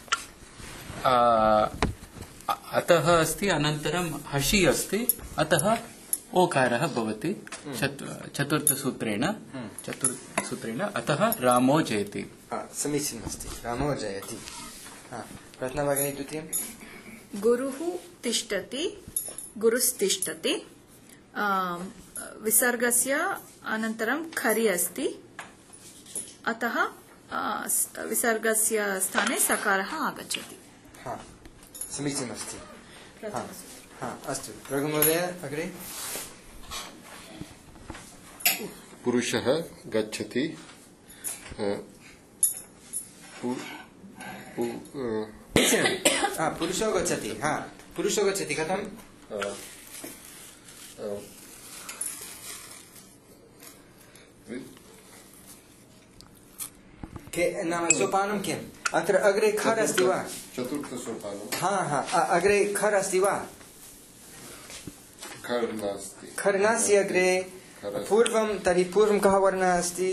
अतः अस्ति अनन्तरं हषि अस्ति अतः ओकारः भवति चतुर्थसूत्रेण अतः रामो जयति समीचीनमस्ति रामो जयति रत्ना भगिनी द्वितीयं गुरुस्तिष्ठति विसर्गस्य अनन्तरं खरि अस्ति अतः विसर्गस्य स्थाने सकारः आगच्छति समीचीनमस्ति अस्तु रघुमहोदय अग्रे पुरुषः गच्छति पुरुषो गच्छति कथं नाम सोपानं किम् अत्र अग्रे खर् अस्ति वा? चतुर्थसोपानं हाँ अग्रे खर् अस्ति वा? खर् नास्ति। खर् नास्ति अग्रे। पूर्वं तर्हि पूर्वं कः वर्णः अस्ति?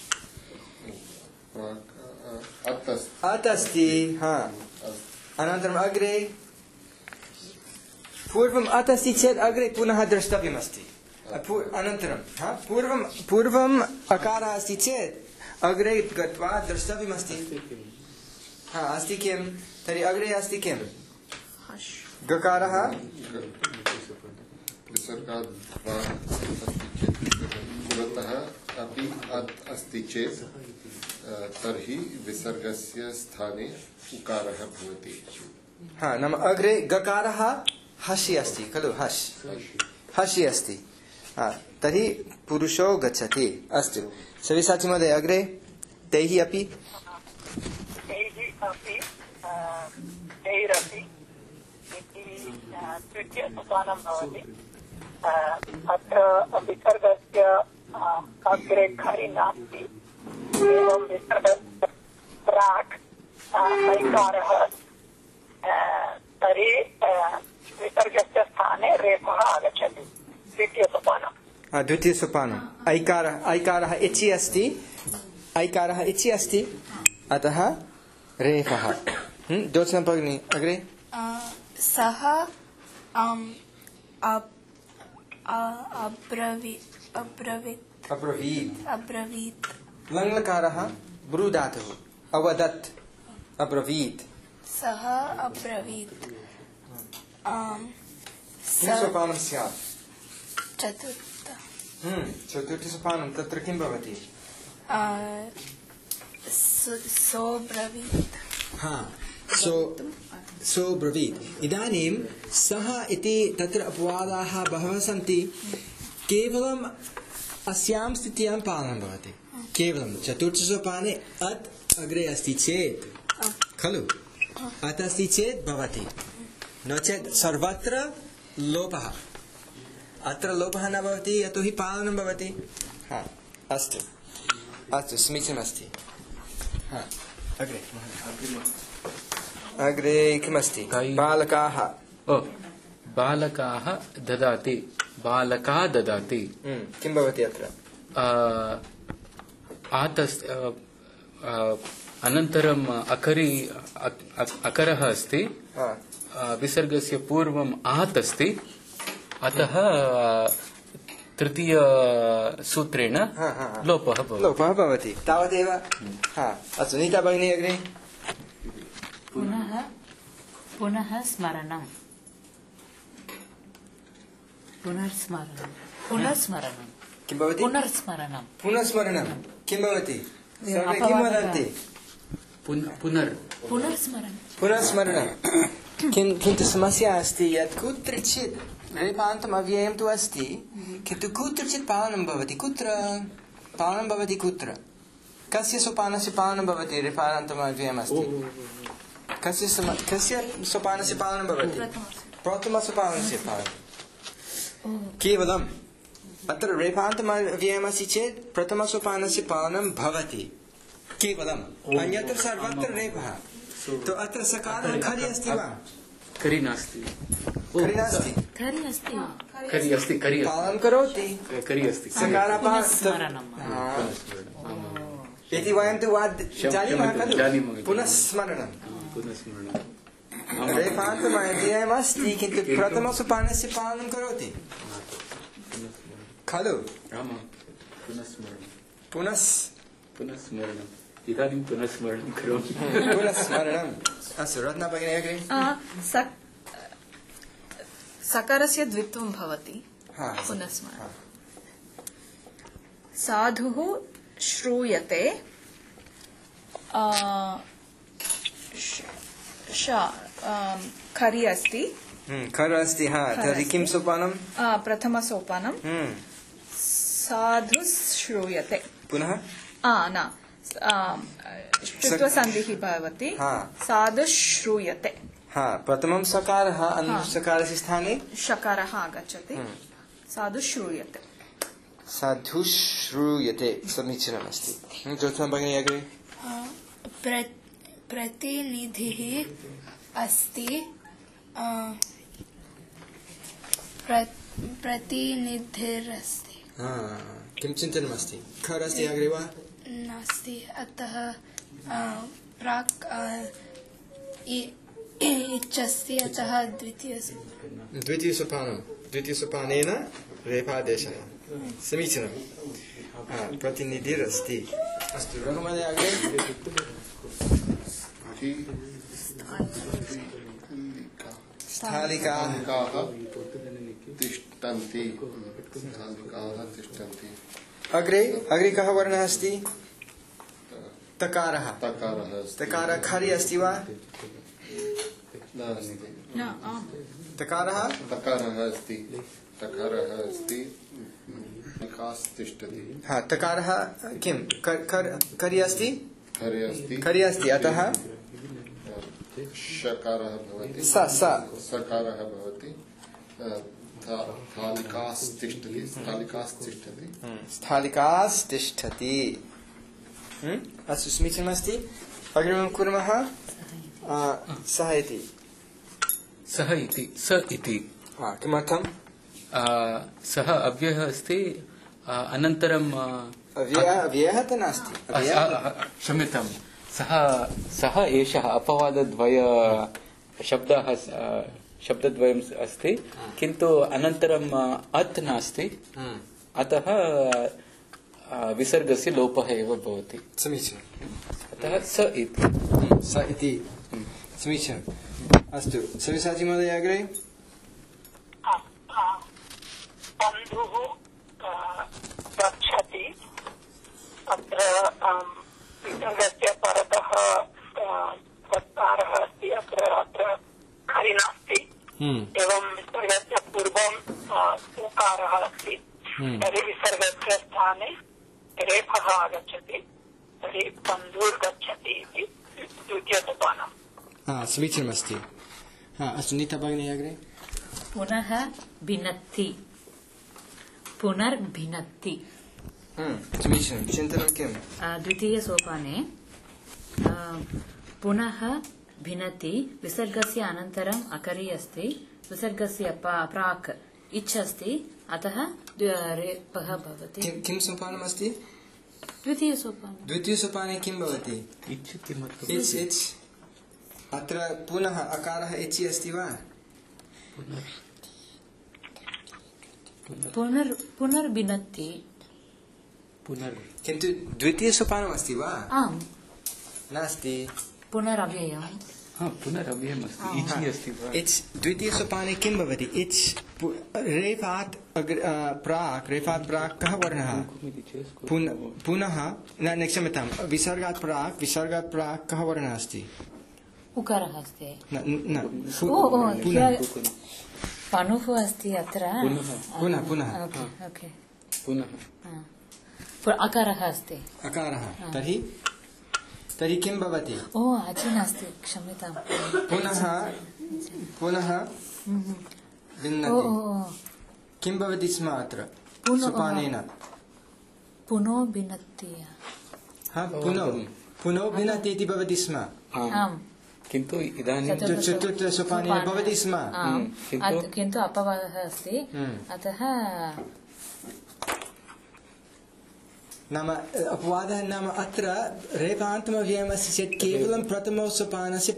अत् अस्ति। हाँ अनन्तरम् अग्रे पूर्वम् अत् अस्ति चेत् अग्रे पुनः द्रष्टव्यमस्ति। अनन्तरं पूर्वम् अकारः अस्ति चेत् अग्रे गत्वा द्रष्टव्यमस्ति। अस्ति किं? तर्हि अग्रे अस्ति किं? गकारः पुरतः अपि अत् अस्ति चेत् तर्हि विसर्गस्य स्थाने उकारः भवति। नाम अग्रे गकारः हसि अस्ति खलु? हसि अस्ति। तर्हि पुरुषो गच्छति। अस्तु सव्यसाची महोदय अग्रे तैः अपि तैरपि इति तृतीयसोपानं भवति। अत्र विसर्गस्य अग्रे खरि नास्ति। एवं विसर्गस्य प्राक् ऐकारः तर्हि विसर्गस्य स्थाने रेफः आगच्छति। द्वितीयसोपानम्। द्वितीयसोपानम्। ऐकारः इचि अस्ति। ऐकारः इचि अस्ति अतः रेफः। ज्योत्स्ना भगिनी अग्रे। सः अब्रवीत् लङ्लकारः ब्रूधातुः अवदत् अब्रवीत्। सः अब्रवीत्। सोपानं स्यात्? चतुर्थसोपानं। तत्र किं भवति? सोब्रवीत्। सोब्रवीत्। इदानीं सः इति तत्र अपवादाः बहवः सन्ति। केवलम् अस्यां स्थित्यां पालनं भवति। केवलं चतुर्थसोपाने अत् अग्रे अस्ति चेत् खलु? अत् अस्ति चेत् भवति, नो चेत् सर्वत्र लोपः। अत्र लोपः न भवति यतोहि पालनं भवति। अस्तु समीचीनमस्ति। अग्रे किमस्ति? बालकाः। बालकाः ददाति। बालका ददाति। किं भवति अत्र? अनन्तरम् अकरः अस्ति। विसर्गस्य पूर्वम् आत् अस्ति। अतः तृतीय सूत्रेण लोपः भवति। तावदेव। अस्तु नीता भगिनी अग्रे। पुनः स्मरणम्। पुनर्स्मरणम्। किं भवति? पुनर्स्मरणं किं भवति? सर्वे किं वदन्ति? पुनर्स्मरणं। किन्तु समस्या अस्ति यत् कुत्रचित् रेफान्तम् अव्ययं तु अस्ति, किन्तु कुत्रचित् पालनं भवति। कुत्र पालनं भवति? कुत्र? कस्य सोपानस्य पालनं भवति? रेफान्तम् अव्ययम् अस्ति। कस्य सोपानस्य पालनं भवति? प्रथमसोपानस्य पालनं। केवलम् अत्र रेफान्तम् अव्ययमस्ति चेत् प्रथमसोपानस्य पालनं भवति केवलम्। अन्यत्र सर्वत्र रेफः। तो अत्र सकारः खरि अस्ति वा? खरि नास्ति। पालनं करोति। सकारः इति वयं तु जानीमः खलु? पुनः स्मरणं। रेफान्तम् अव्ययमस्ति किन्तु प्रथमसोपानस्य पालनं करोति खलु? पुनस्स्मरणम्। इदानीं पुनस्स्मरणं करोमि। पुनस्स्मरणम्। अस्तु रत्ना भगिनी अग्रे। सकारस्य द्वित्वं भवति। पुनस्स्मरणम्। साधुः श्रूयते। खरि अस्ति। खर् अस्ति। तर्हि किं सोपानं? प्रथमसोपानं। साधु श्रूयते। पुनः न ष्टुत्वसन्धिः भवति। साधु श्रूयते। प्रथमं सकारः सकारस्य स्थाने षकारः आगच्छति। साधु श्रूयते। साधु श्रूयते। समीचीनमस्ति। ज्योत्स्ना भगिनी अग्रे। प्रतिनिधिः अस्ति प्रतिनिधिरस्ति किं चिन्तनमस्ति खर् अस्ति अग्रे वा नास्ति अतः प्राक् इच्छस्ति अतः द्वितीयसोपानेन रेफादेशः समीचीनं प्रतिनिधिरस्ति अस्तु रघुमहोदय अग्रे स्थालिकाः तिष्ठन्ति अग्रे कः वर्णः अस्ति तकारः तकारः खरि अस्ति वा तकारः अस्ति तिष्ठति तकारः किं करि अस्ति खरि अस्ति अतः शकारः भवति सकारः भवति स्थालिकास्तिष्ठति अस्तु समीचीनमस्ति अग्रिमं कुर्मः सः इति किमर्थं सः अव्ययः अस्ति अनन्तरं अव्ययः तु नास्ति क्षम्यतां सः एषः अपवादद्वय शब्दद्वयम् अस्ति किन्तु अनन्तरम् अत् नास्ति अतः विसर्गस्य लोपः एव भवति समीचीनम् अतः स इति समीचीनम् अस्तु सव्यसाची महोदय अग्रे बन्धुः गच्छति अत्र विसर्गस्य परतः तकारः अस्ति अत्र खरि नास्ति एवं विसर्गस्य पूर्वं उकारः अस्ति तर्हि विसर्गस्य स्थाने रेफः आगच्छति तर्हि बन्धुर्गच्छति इति द्वितीयसोपानम् समीचीनमस्ति अस्तु नीता भगिनी अग्रे पुनः भिनत्ति पुनर्भिनत्ति समीचीनं चिन्तनं किं द्वितीयसोपाने पुनः भिनति विसर्गस्य अनन्तरम् अकरि अस्ति विसर्गस्य प्राक् इच्छ अस्ति अतः रेपः भवति किं सोपानम् अस्ति द्वितीयसोपाने किं भवति इच् अत्र पुनः अकारः इचि अस्ति वा पुनर्भिनत्ति किन्तु द्वितीयसोपानम् अस्ति वा आम् नास्ति पुनरव्ययम् अस्ति इचि अस्ति वा इच् द्वितीयसोपाने किं भवति इच् रेफात् प्राक् कः वर्णः पुनः न क्षम्यतां विसर्गात् प्राक् कः वर्णः अस्ति उकारः अस्ति पनुः अस्ति अत्र पुनः अकारः अस्ति तर्हि किं भवति अचि नास्ति क्षम्यतां पुनः भिन्नति किं भवति स्म अत्र सोपानेन पुनो भिनत्ति पुनो भिनति इति भवति स्म किन्तु इदानीं चतुर्थसोपाने भवति स्म किन्तु अपवादः अस्ति अतः नाम अपवादः नाम अत्र रेफान्तमव्ययमस्ति चेत् केवलं प्रथमसोपानस्य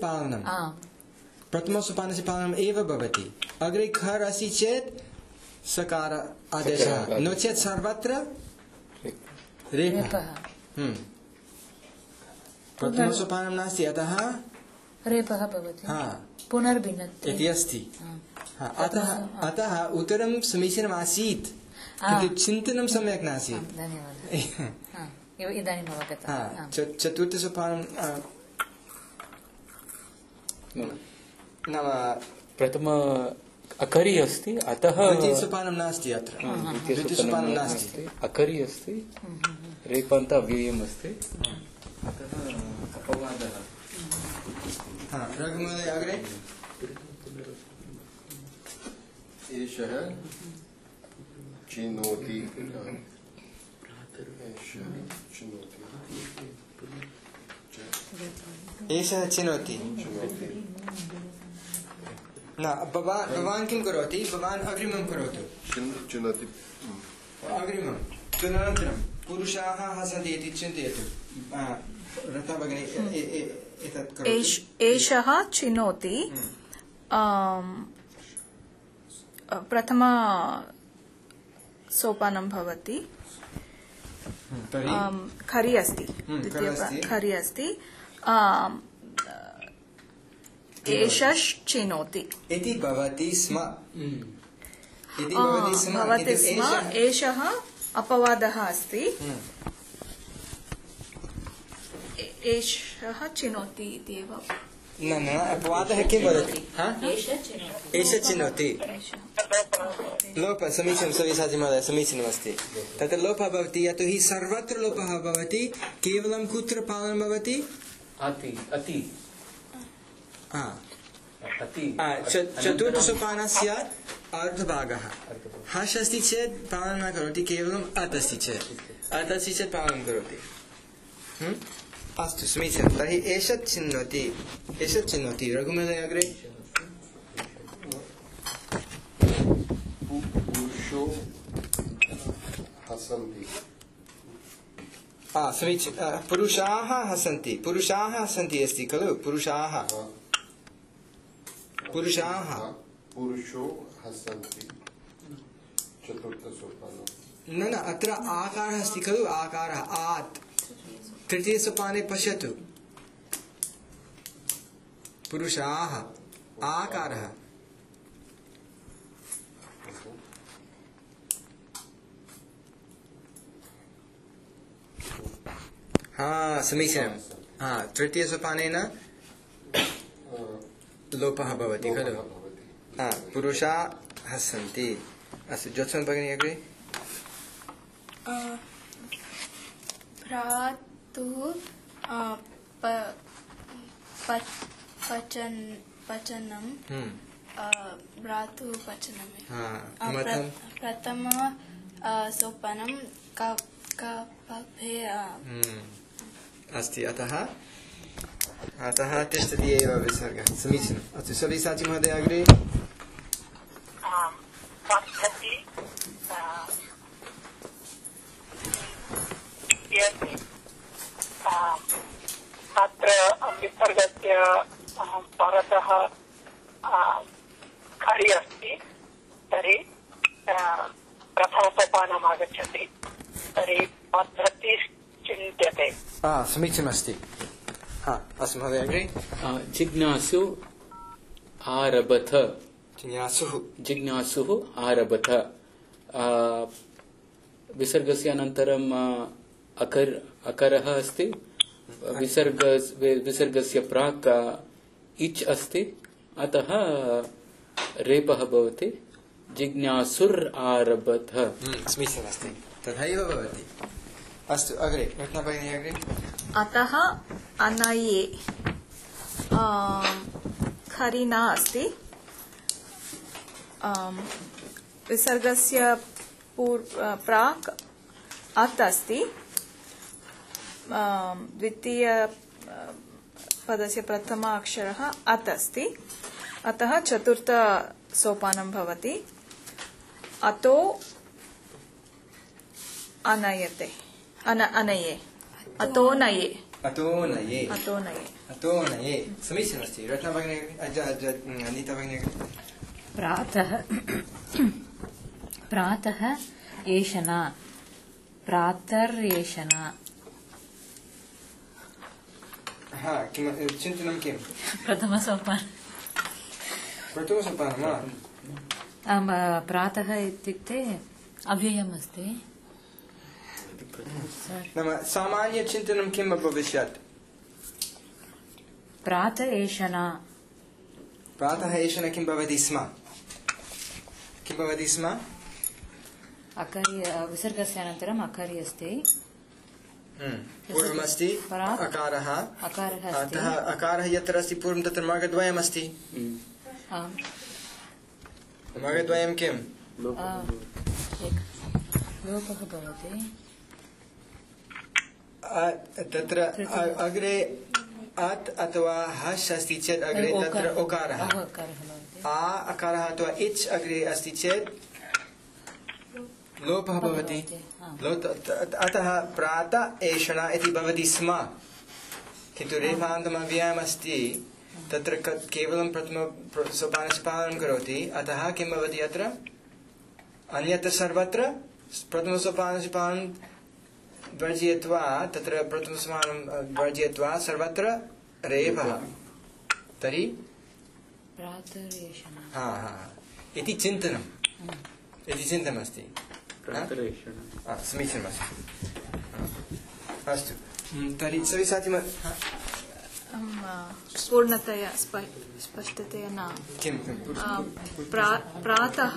पालनम् एव भवति अग्रे खर् अस्ति चेत् सकार आदेशः नो चेत् सर्वत्र रेफः प्रथमसोपानं नास्ति अतः रेपः भवति पुनर्भिन्नति इति अस्ति अतः उत्तरं समीचीनम् आसीत् किन्तु चिन्तनं सम्यक् नासीत् धन्यवादः इदानीम् अवगतम् चतुर्थसोपानं नाम प्रथम अकरि अस्ति अतः द्वितीयसोपानं नास्ति अत्र द्वितीयसोपानं नास्ति अकरि अस्ति रेपान्त अव्ययम् अस्ति अतः अपवादः रघुमहोदय अग्रे एषः चिनोति एषः चिनोति न भवान् किं करोति भवान् अग्रिमं करोतु चिनोति अग्रिमं तदनन्तरं पुरुषाः हसन्ति इति चिन्तयतु रता भगिनी एतत् करोतु एषः चिनोति प्रथम सोपानं भवति खरी अस्ति खरी अस्ति एषश्चिनोति इति भवति स्म एषः अपवादः अस्ति एषः चिनोति इत्येव न अपवादः किं वदति एष चिनोति लोप समीचीनं सव्यसाची महोदय समीचीनमस्ति तत्र लोपः भवति यतोहि सर्वत्र लोपः भवति केवलं कुत्र पालनं भवति चतुर्थसोपानस्य अर्धभागः हस् अस्ति चेत् पालनं न करोति केवलम् अत् अस्ति चेत् पालनं करोति अस्तु समीचीनं तर्हि एषत् चिन्वति रघुमहोदय अग्रे पुरुषो हसन्ति समीचीनं पुरुषाः हसन्ति अस्ति खलु पुरुषो हसन्ति चतुर्थसोपानं न अत्र आकारः अस्ति खलु आकारः आत् तृतीयसोपाने पश्यतु पुरुषाः आकारः समीचीनं तृतीयसोपानेन लोपः भवति खलु पुरुषा हसन्ति अस्तु ज्योत्स्ना भगिनी अग्रे पचनं भ्रातुः पचनं प्रथम सोपानं अस्ति अतः तिष्ठति एव विसर्गः समीचीनम् अस्तु सव्यसाची महोदय अग्रे अत्र विसर्गस्य परतः खरि अस्ति तर्हि प्रथमसोपानम् आगच्छति तर्हि पद्धतिः चिन्त्यते समीचीनमस्ति अस्तु महोदय अग्रे जिज्ञासु आरभत जिज्ञासुः आरभत विसर्गस्य अनन्तरं अकरः अस्ति विसर्गस्य प्राक् इच् अस्ति अतः रेपः भवति जिज्ञासुर् आरभत समीचीनमस्ति तथैव भवति अस्तु अग्रे रत्ना भगिनी अग्रे अतः अनये खरिना अस्ति विसर्गस्य प्राक् अत् अस्ति द्वितीय पदस्य प्रथम अक्षरः अत् अस्ति अतः चतुर्थ सोपानं भवति अतो अनयते अनये अतोनये समीचीनमस्ति रत्ना भगिनी अनीता भगिनी प्रातः एषना प्रातर्येषना चिन्तनं किं प्रथमसोपानं प्रातः इत्युक्ते अव्ययम् अस्ति नाम सामान्यचिन्तनं किम् अभविष्यत् प्रातः एषना किं भवति स्म अकरि विसर्गस्य अनन्तरम् अकरि अस्ति पूर्वमस्ति अकारः अतः अकारः यत्र अस्ति पूर्वं तत्र मार्गद्वयम् अस्ति मार्गद्वयं किं लोपः भवति तत्र अग्रे अत् अथवा हस् अस्ति चेत् अग्रे तत्र ओकारः आ अकारः अथवा इच् अग्रे अस्ति चेत् लोपः भवति अतः प्रात एषणा इति भवति स्म किन्तु रेफान्तम् अव्ययम् अस्ति तत्र केवलं प्रथम सोपानस्य पालनं करोति अतः किं भवति अत्र अन्यत्र सर्वत्र प्रथमसोपानस्य पालनं वर्जयित्वा तत्र प्रथमसोपानं वर्जयित्वा सर्वत्र रेफः तर्हि इति चिन्तनमस्ति समीचीनमस्ति अस्तु तर्हि सविसाति पूर्णतया स्पष्टतया न किं प्रातः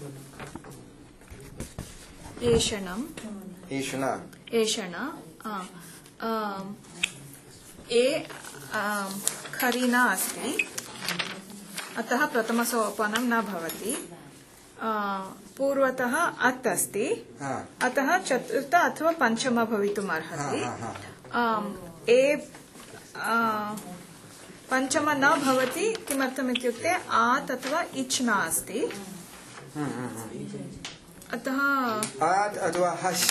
एषणा खरीना अस्ति अतः प्रथमसोपानं न भवति पूर्वतः अत् अस्ति अतः चतुर्थ अथवा पञ्चम भवितुम् अर्हति पञ्चम न भवति किमर्थम् इत्युक्ते आत् अथवा इच् न अस्ति अतः आत् अथवा हस्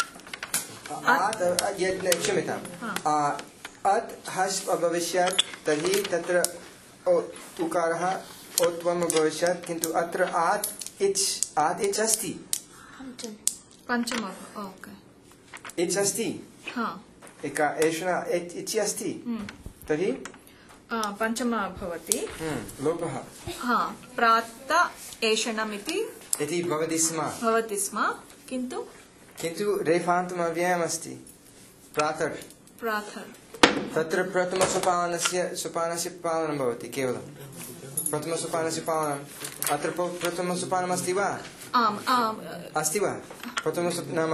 क्षम्यताम् अत् हस् अभविष्यत् तर्हि तत्र उकारः ओत्वम् अभविष्यत् किन्तु अत्र आत् इच् अस्ति पञ्चम इच् अस्ति एषणा इच् अस्ति तर्हि पञ्चम भवति लोपः प्रात एषणम् इति भवति स्म किन्तु रेफान्तम् अव्ययम् अस्ति प्रातः तत्र प्रथमसोपानस्य पालनं भवति केवलं प्रथमसोपानस्य पालनम् अत्र प्रथमसोपानमस्ति वा अस्ति वा नाम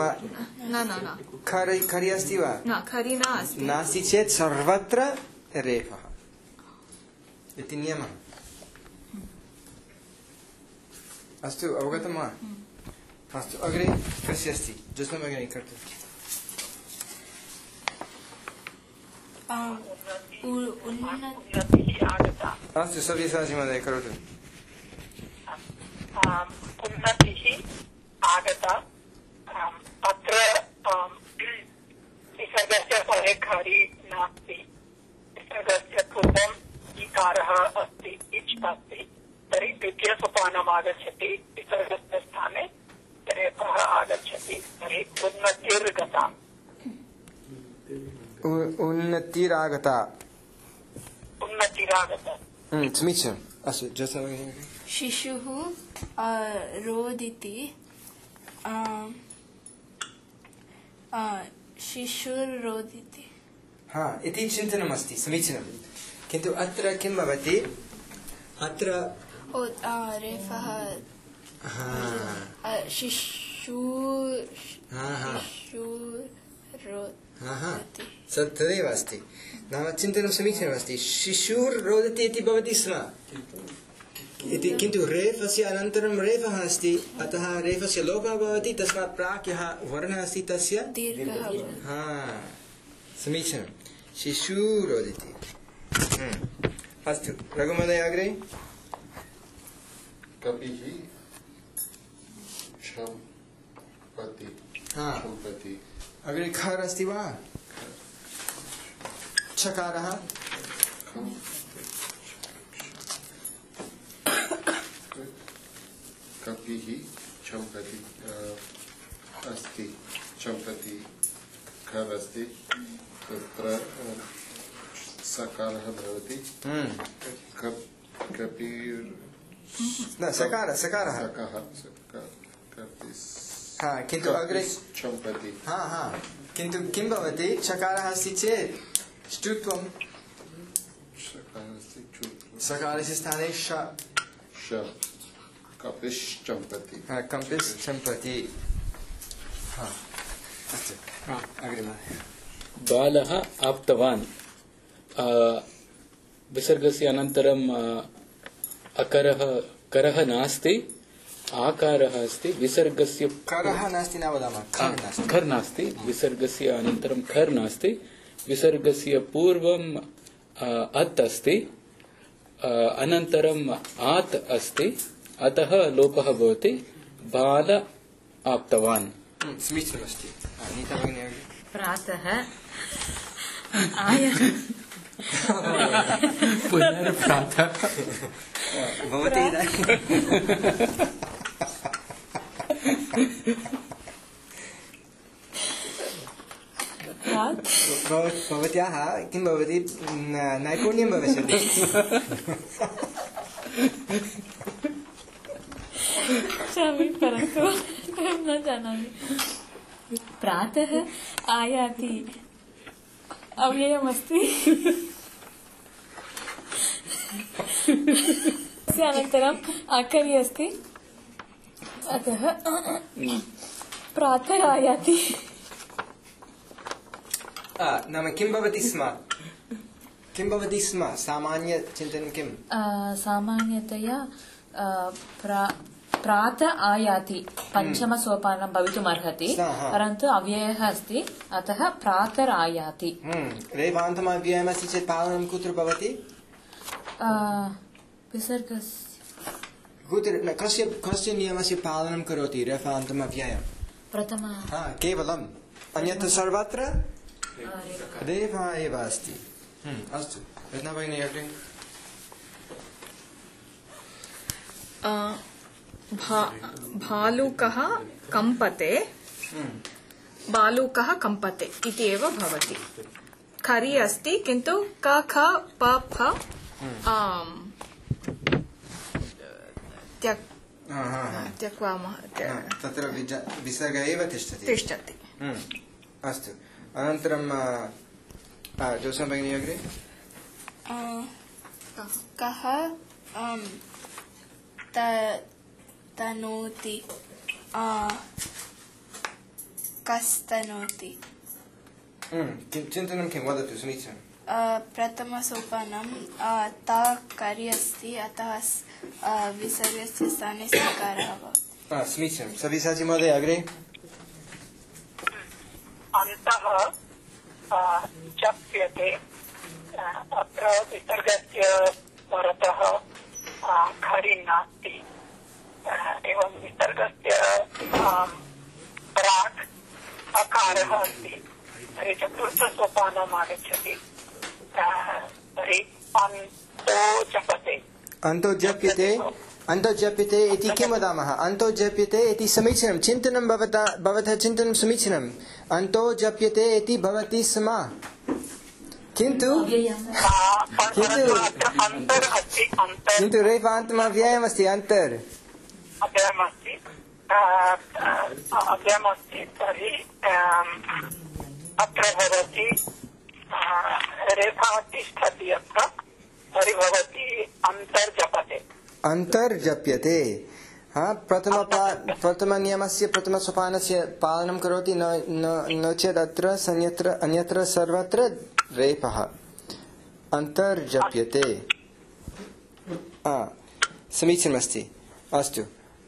खरि अस्ति वा नास्ति चेत् सर्वत्र रेफः इति नियमः अस्तु अवगतं वा अस्तु अग्रे कस्य अस्ति ज्योत्स्ना भगिनी कर्तुम् अस्तु सव्यसाची महोदय करोतु उन्नतिः आगता अत्र विसर्गस्य परे खरि नास्ति विसर्गस्य पूर्वम् इकारः अस्ति इच् अस्ति तर्हि द्वितीयसोपानम् आगच्छति विसर्गस्य स्थाने रेफः आगच्छति तर्हि उन्नतिर्गता समीचीनम् अस्तु ज्योत्स्ना भगिनी शिशुः रोदिति शिशुर्रोदिति इति चिन्तनमस्ति समीचीनं किन्तु अत्र किं भवति अत्र रेफः तदेव अस्ति नाम चिन्तनं समीचीनमस्ति शिशुर्रोदति इति भवति स्म किन्तु रेफस्य अनन्तरं रेफः अस्ति अतः रेफस्य लोपः भवति तस्मात् प्राक् यः वर्णः अस्ति तस्य समीचीनं शिशुरोदिति अस्तु रघुमहोदय अग्रे कपिः क्षम्पति अग्रे खर् अस्ति वा छकारः कपिः क्षम्पति अस्ति क्षम्पति खर् अस्ति तत्र सकारः भवति कपिर् सकारः किन्तु अग्रे क्षम्पति किन्तु किं भवति चकारः अस्ति चेत् ष्टुत्वं सकारस्य स्थाने कपिश्चम्पति कपिश्चम्पति अस्तु अग्रिमः बालः आप्तवान् विसर्गस्य अनन्तरं करः नास्ति आकारः अस्ति विसर्गस्य करः नास्ति न वदामः खर् नास्ति विसर्गस्य अनन्तरं खर् नास्ति विसर्गस्य पूर्वम् अत् अस्ति अनन्तरम् आत् अस्ति अतः लोपः भवति बाल आप्तवान् समीचीनमस्ति नीता भगिनी प्रातः आया पुनर्प्रातः भवती भवत्याः किं भवति नैपुण्यं भविष्यति परन्तु न जानामि प्रातः आयाति अव्ययमस्ति अनन्तरम् आकरि अस्ति अतः प्रातः आयाति नाम किं भवति स्म सामान्यचिन्तनं किं सामान्यतया प्रातः आयाति पञ्चमसोपानं भवितुमर्हति परन्तु अव्ययः अस्ति अतः प्रातः आयाति रेफान्तम् अव्ययमस्ति चेत् पालनं कुत्र भवति विसर्गस्य कस्य नियमस्य पालनं करोति रेफान्तम् अव्ययं प्रथम केवलम् अन्यत्र सर्वत्र रेफा एव अस्ति अस्तु रत्ना भगिनी अग्रे भालुकः कम्पते इति एव भवति खरि अस्ति किन्तु क ख प फ त्यक्वामः तत्र विसर्ग एव तिष्ठति अस्तु अनन्तरं जोसा भगिनी अग्रे कः तनोति कस्तनोति चिन्तनं किं वदतु समीचीनं प्रथमसोपानं ता करि अस्ति अतः विसर्गस्य स्थाने सकारः भवति समीचीनं सविसाची महोदय अग्रे अन्तः जप्यते अत्र विसर्गस्य परतः खरि नास्ति एवं विसर्गस्य प्राक् अकारः अस्ति तर्हि चतुर्थसोपानम् आगच्छति तर्हि अन्तो जप्यते इति किं वदामः अन्तो जप्यते इति समीचीनं चिन्तनं भवतः चिन्तनं समीचीनम् अन्तो जप्यते इति भवति स्म किन्तु रेफान्तम् अव्ययमस्ति अव्ययमस्ति तर्हि अत्र भवति रेफा तिष्ठति अत्र तर्हि भवति अन्तर्जप्यते प्रथमनियमस्य प्रथमसोपानस्य पालनं करोति नो चेत् अत्र अन्यत्र सर्वत्र रेफः अन्तर्जप्यते समीचीनमस्ति अस्तु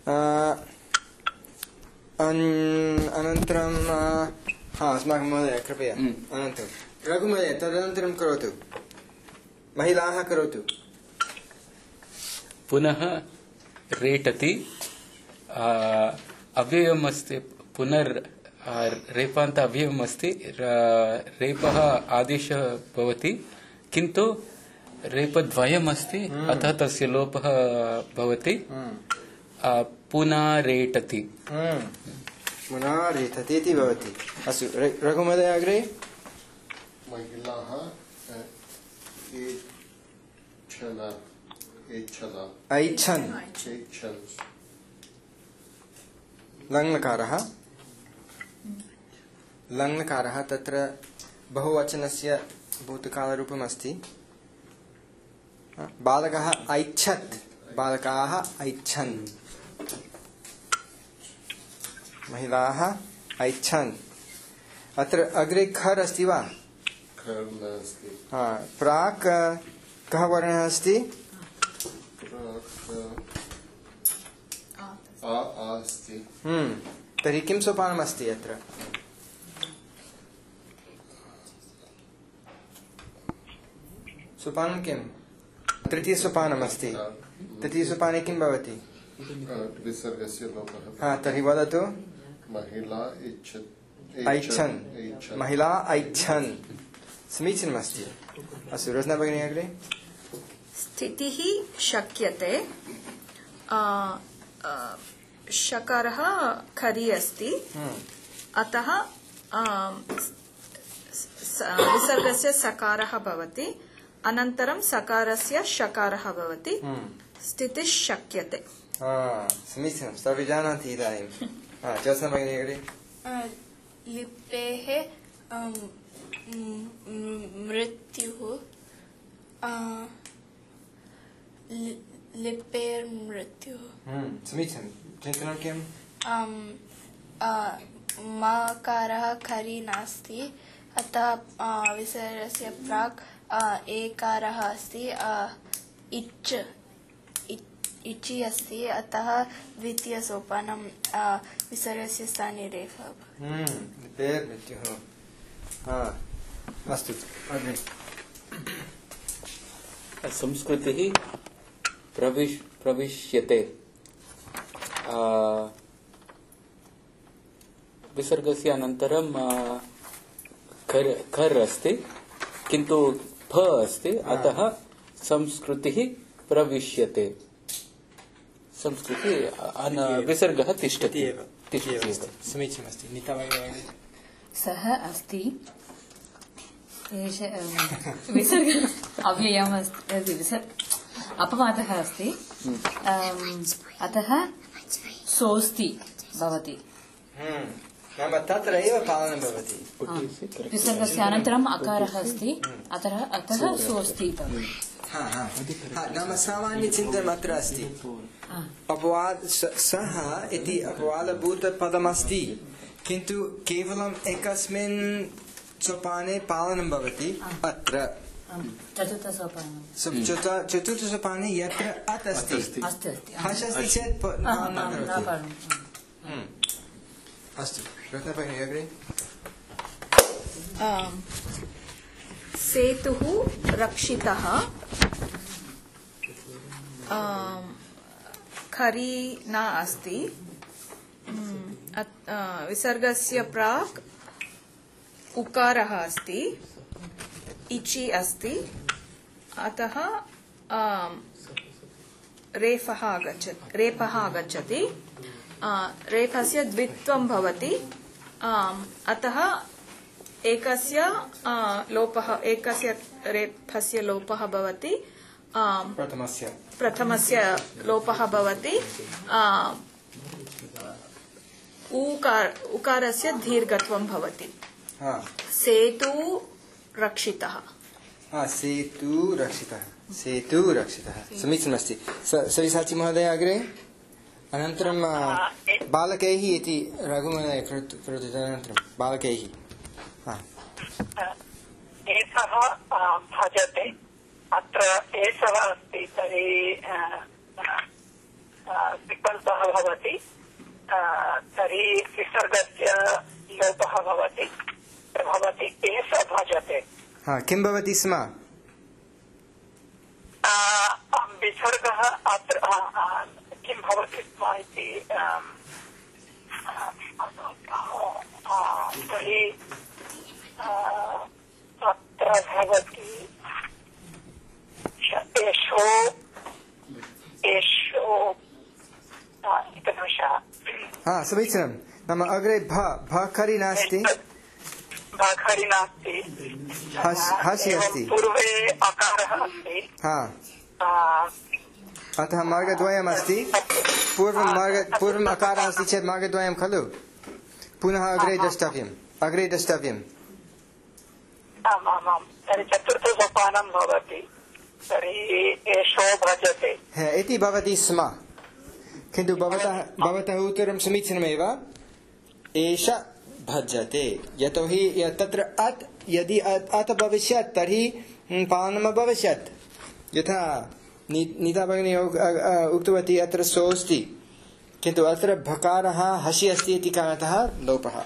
अनन्तरं अस्माकं महोदय कृपया अनन्तरं रघुमहोदय तदनन्तरं करोतु महिलाः करोतु पुनः रेटति अव्ययमस्ति पुनर् रेपान्त अव्ययमस्ति रेपः आदेशः भवति किन्तु रेपद्वयमस्ति अतः तस्य लोपः भवति पुनारेटति पुनारेटति इति भवति अस्तु रघुमहोदय अग्रे महिलाः ऐच्छन् लङ्लकारः तत्र बहुवचनस्य भूतकालरूपम् अस्ति बालकः ऐच्छत् बालकाः ऐच्छन् महिलाः ऐच्छन् अत्र अग्रे खर् अस्ति वा प्राक् कः वर्णः अस्ति अस्ति तर्हि किं सोपानमस्ति अत्र सोपानं किं तृतीयसोपानमस्ति तृतीयसोपाने किं भवति विसर्गस्य लोपः तर्हि वदतु महिला ऐच्छन् महिला ऐच्छन् समीचीनमस्ति अस्तु रचना भगिनी अग्रे स्थितिः शक्यते शकारः खरी अस्ति अतः विसर्गस्य सकारः भवति अनन्तरं सकारस्य शकारः भवति स्थितिः शक्यते समीचीनं सर्वे जानन्ति इदानीं ज्योत्स्ना भगिनी अग्रे लिपेः मृत्युः लिपेर्मृत्युः समीचीनं चिन्तनं किम् मकारः खरी नास्ति अतः विसर्गस्य प्राक् एकारः अस्ति इचि अस्ति अतः द्वितीयसोपानं विसर्गस्य स्थाने रेफः लिपेर्मृत्युः अस्तु अग्रे संस्कृतिः प्रविश्यते विसर्गस्य अनन्तरं खर् अस्ति किन्तु फ अस्ति अतः संस्कृतिः प्रविश्यते संस्कृति विसर्गः तिष्ठति एव समीचीनमस्ति नीता भगिनी सः अस्ति विसर्ग अव्ययम् अस्ति अपवादः अस्ति अतः सोऽस्ति भवति नाम तत्र एव पालनं भवति विसर्गस्य अनन्तरम् अकारः अस्ति अतः सोऽस्ति भवति नाम सामान्यचिन्तनम् अत्र अस्ति सः इति अपवादभूतपदमस्ति किन्तु केवलम् एकस्मिन् सोपाने पालनं भवति अत्र चतुर्थसोपाने यत्र अत् अस्ति हस् अस्ति चेत् अस्तु रत्नभगिनी अग्रे सेतुः रक्षितः खरी न अस्ति विसर्गस्य प्राक् उकारः अस्ति इचि अस्ति अतः रेफः आगच्छति रेफस्य द्वित्वं भवति अतः एकस्य रेफस्य लोपः भवति प्रथमस्य लोपः भवति उकारस्य दीर्घत्वं भवति सेतु रक्षितः समीचीनमस्ति सविसाचि महोदय अग्रे अनन्तरं बालकैः इति रघुमहोदय करोतु तदनन्तरं बालकैः एषः भजते अत्र एषः अस्ति तर्हि विकल्पः भवति तर्हि विसर्गस्य लोपः भवति एष भजते किं भवति स्म विसर्गः अत्र किं भवति स्म इति तर्हि अत्र भवति समीचीनं नाम अग्रे खरी नास्ति खरी नास्ति हसि अस्ति पूर्वे अकारः अस्ति अतः मार्गद्वयम् अस्ति पूर्वम् अकारः अस्ति चेत् मार्गद्वयं खलु पुनः अग्रे द्रष्टव्यम् आमामां तर्हि चतुर्थसोपानं भवति तर्हि एषो भजते इति भवति स्म किन्तु भवतः उत्तरं समीचीनमेव एष भजते यतोहि तत्र अत् यदि अत् भविष्यत् तर्हि पालनम् अभविष्यत् यथा नीता भगिनी उक्तवती अत्र सोऽस्ति किन्तु अत्र भकारः हसि अस्ति इति कारणतः लोपः।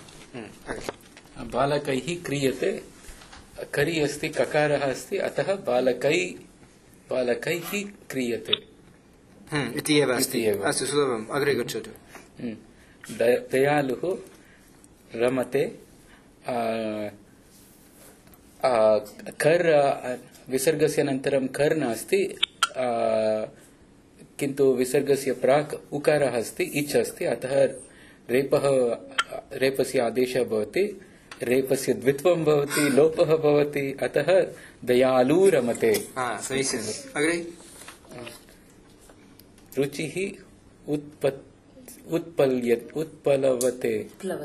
बालकैः क्रियते, करि अस्ति, ककारः अस्ति, अतः बालकैः क्रियते इति एव अस्ति। अस्तु, सुलभम्, अग्रे गच्छतु। दयालुः रमते, कर् विसर्गस्य अनन्तरं कर् नास्ति, किन्तु विसर्गस्य प्राक् उकारः अस्ति, इच् अस्ति, अतः रेपस्य आदेशः भवति, रेपस्य द्वित्वं भवति, लोपः भवति, अतः दयालु रमते। अग्रे रुचिः उत्प्लवते,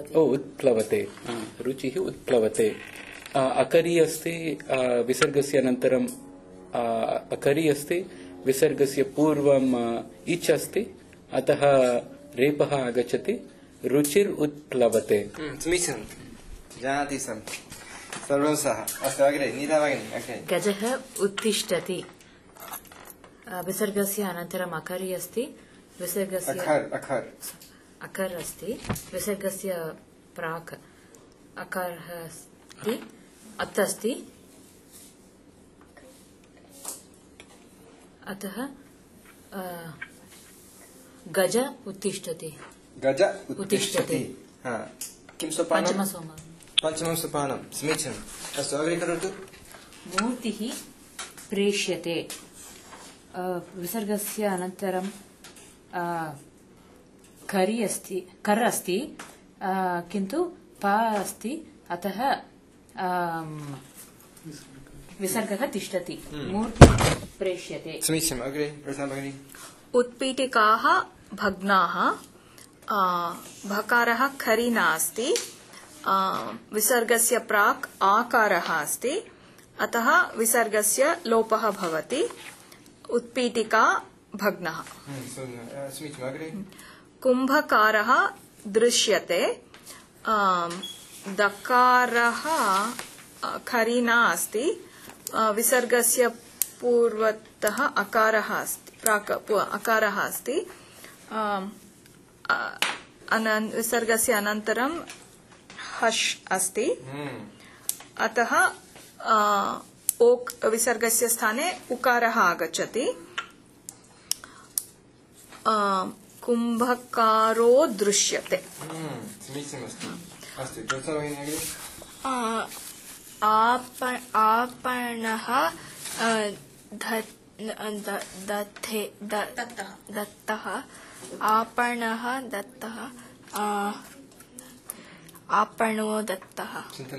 रुचिः उत्प्लवते। अकरि अस्ति, विसर्गस्य अनन्तरं अकरि अस्ति, विसर्गस्य पूर्वम् इच् अस्ति, अतः रेपः आगच्छति, रुचिर् उत्प्लवते। समीचीनं, जानाति सर्वं सः। अस्तु, अग्रे नीता भगिनी। अग्रे गजः उत्तिष्ठति, विसर्गस्य अनन्तरम् अकरि अस्ति, विसर्गस्य अकर् अस्ति, विसर्गस्य प्राक् अकारः अस्ति, अत् अस्ति, अतः गज उत्तिष्ठति। गज उत्तिष्ठति। किं सोपानं? पञ्चमं सोपानं। समीचीनम्। अस्तु, अग्रे करोतु। मूर्तिः प्रेष्यते, विसर्गस्य अनन्तरं कर् अस्ति, किन्तु प अस्ति, अतः विसर्गः तिष्ठति, मूर्तिः प्रेष्यते। समीचीनम्। अग्रे प्रश्नः भगिनी। उत्पीठिकाः भग्नाः, भकारः खरि नास्ति, विसर्गस्य प्राक् आकारः अस्ति, अतः विसर्गस्य लोपः भवति, उत्पीठिका भग्नः। कुम्भकारः दृश्यते, दकारः खरि नास्ति, विसर्गस्य पूर्वतः अकारः अस्ति, प्राक् अकारः अस्ति, विसर्गस्य अनन्तरं हश् अस्ति, अतः ओक् विसर्गस्य स्थाने उकारः आगच्छति। कुम्भकारो दृश्यते। आपणः दत्तः, आपणः दत्तः, आपणो दत्तः।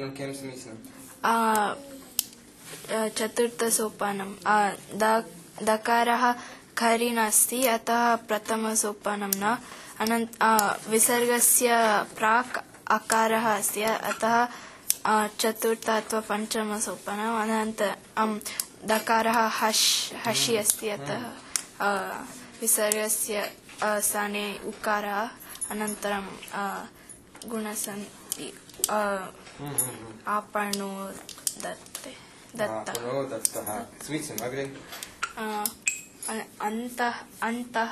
चतुर्थसोपानं दकारः खरि नास्ति, अतः प्रथमसोपानं न, विसर्गस्य प्राक् अकारः अस्ति, अतः चतुर्थ अथवा पञ्चमसोपानम्, अनन्तरं दकारः हषि अस्ति, अतः विसर्गस्य स्थाने उकारः, अनन्तरं गुणसन्धि आपणो दत्तः। अन्तः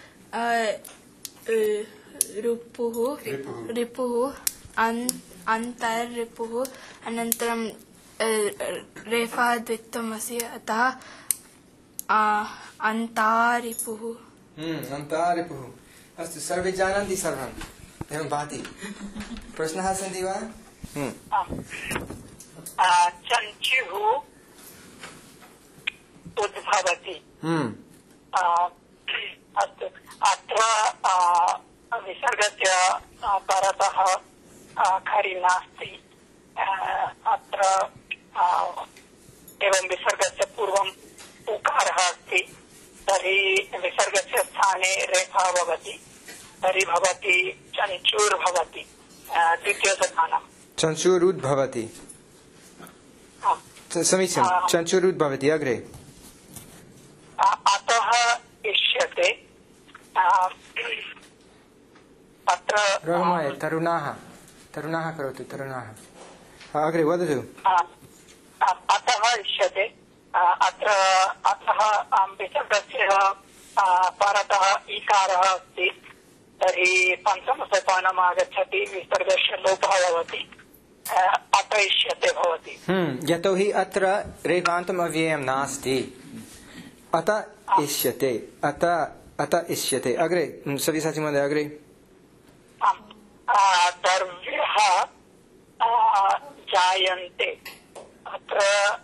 रिपुः, अन्तर्रिपुः, अनन्तरं रेफा द्वित्वम् अस्ति, अतः अन्तारिपुः। अन्तारिपुः। अस्तु, सर्वे जानन्ति सर्वम्, एवं भाति। प्रश्नाः सन्ति वा? चञ्चुः उद्भवति। अस्तु, अत्र विसर्गस्य परतः खरि नास्ति, अत्र एवं विसर्गस्य पूर्वम् उकारः अस्ति, तर्हि विसर्गस्य स्थाने रेफा भवति, तर्हि भवति चञ्चूर् भवति। द्वितीयसोपानं चञ्चूरुद्भवति। समीचीनं, चञ्चूरुद्भवति। अग्रे अतः इष्यते, अत्र तरुणाः करोतु, तरुणाः। अग्रे वदतु। अतः इष्यते, अत्र अतः विसर्गस्य परतः ईकारः अस्ति, तर्हि पञ्चमसोपानम् आगच्छति विसर्गस्य लोपः भवति अतयिष्यते भवति। यतोहि अत्र रेफान्तम् अव्ययं नास्ति अत इष्यते अत इष्यते। अग्रे सव्यसाची महोदय अग्रे। दर्व्यः जायन्ते अत्र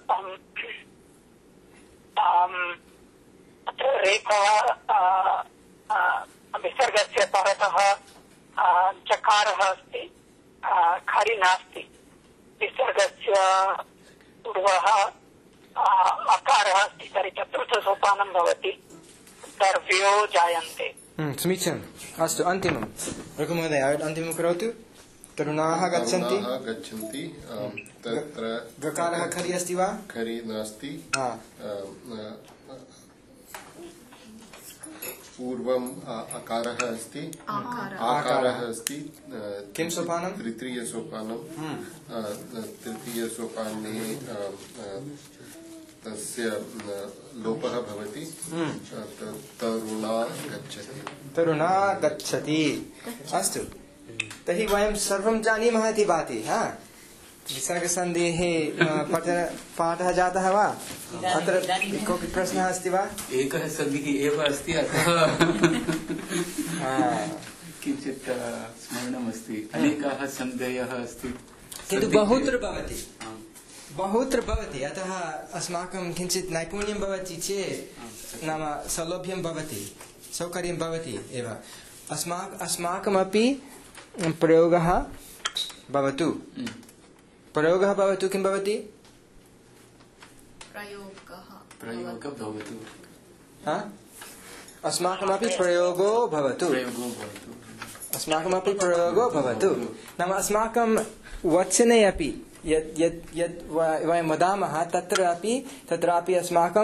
रेफः विसर्गस्य परतः चकारः अस्ति खरि नास्ति विसर्गस्य पूर्वः अकारः अस्ति तर्हि चतुर्थसोपानं भवति दर्व्यो जायन्ते। समीचीनम् अस्तु अन्तिमं रघुमहोदय अन्तिमं करोतु। तरुणाः गच्छन्ति तत्र गकारः खरि अस्ति वा? खरि नास्ति। पूर्वम् अकारः अस्ति आकारः अस्ति। किं सोपानं? तृतीयसोपानं। तृतीयसोपाने तस्य लोपः भवति। तरुणा गच्छति। तरुणा गच्छति। अस्तु तर्हि वयं सर्वं जानीमः इति भाति। विसर्गसन्धेः पाठः जातः वा? अत्र कोऽपि प्रश्नः अस्ति वा? एकः सन्धिः एव अस्ति अतः किञ्चित् स्मरणमस्ति। अनेकाः सन्धयः अस्ति किन्तु बहुत्र भवति अतः अस्माकं किञ्चित् नैपुण्यं भवति चेत् नाम सौलभ्यं भवति सौकर्यं भवति एव। अस्माकमपि प्रयोगः भवतु। प्रयोगः भवतु। किं भवति? प्रयोगः भवतु। अस्माकमपि प्रयोगो भवतु। अस्माकमपि प्रयोगो भवतु। नाम अस्माकं वचने अपि यत् वयं वदामः तत्रापि अस्माकं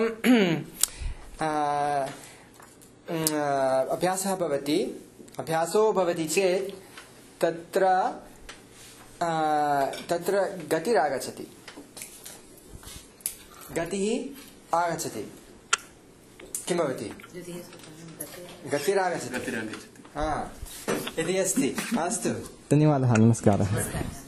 अभ्यासः भवति। अभ्यासो भवति चेत् तत्र गतिरागच्छति। गतिः आगच्छति। किं भवति? गतिरागच्छति। इति अस्ति। अस्तु धन्यवादः। नमस्कारः।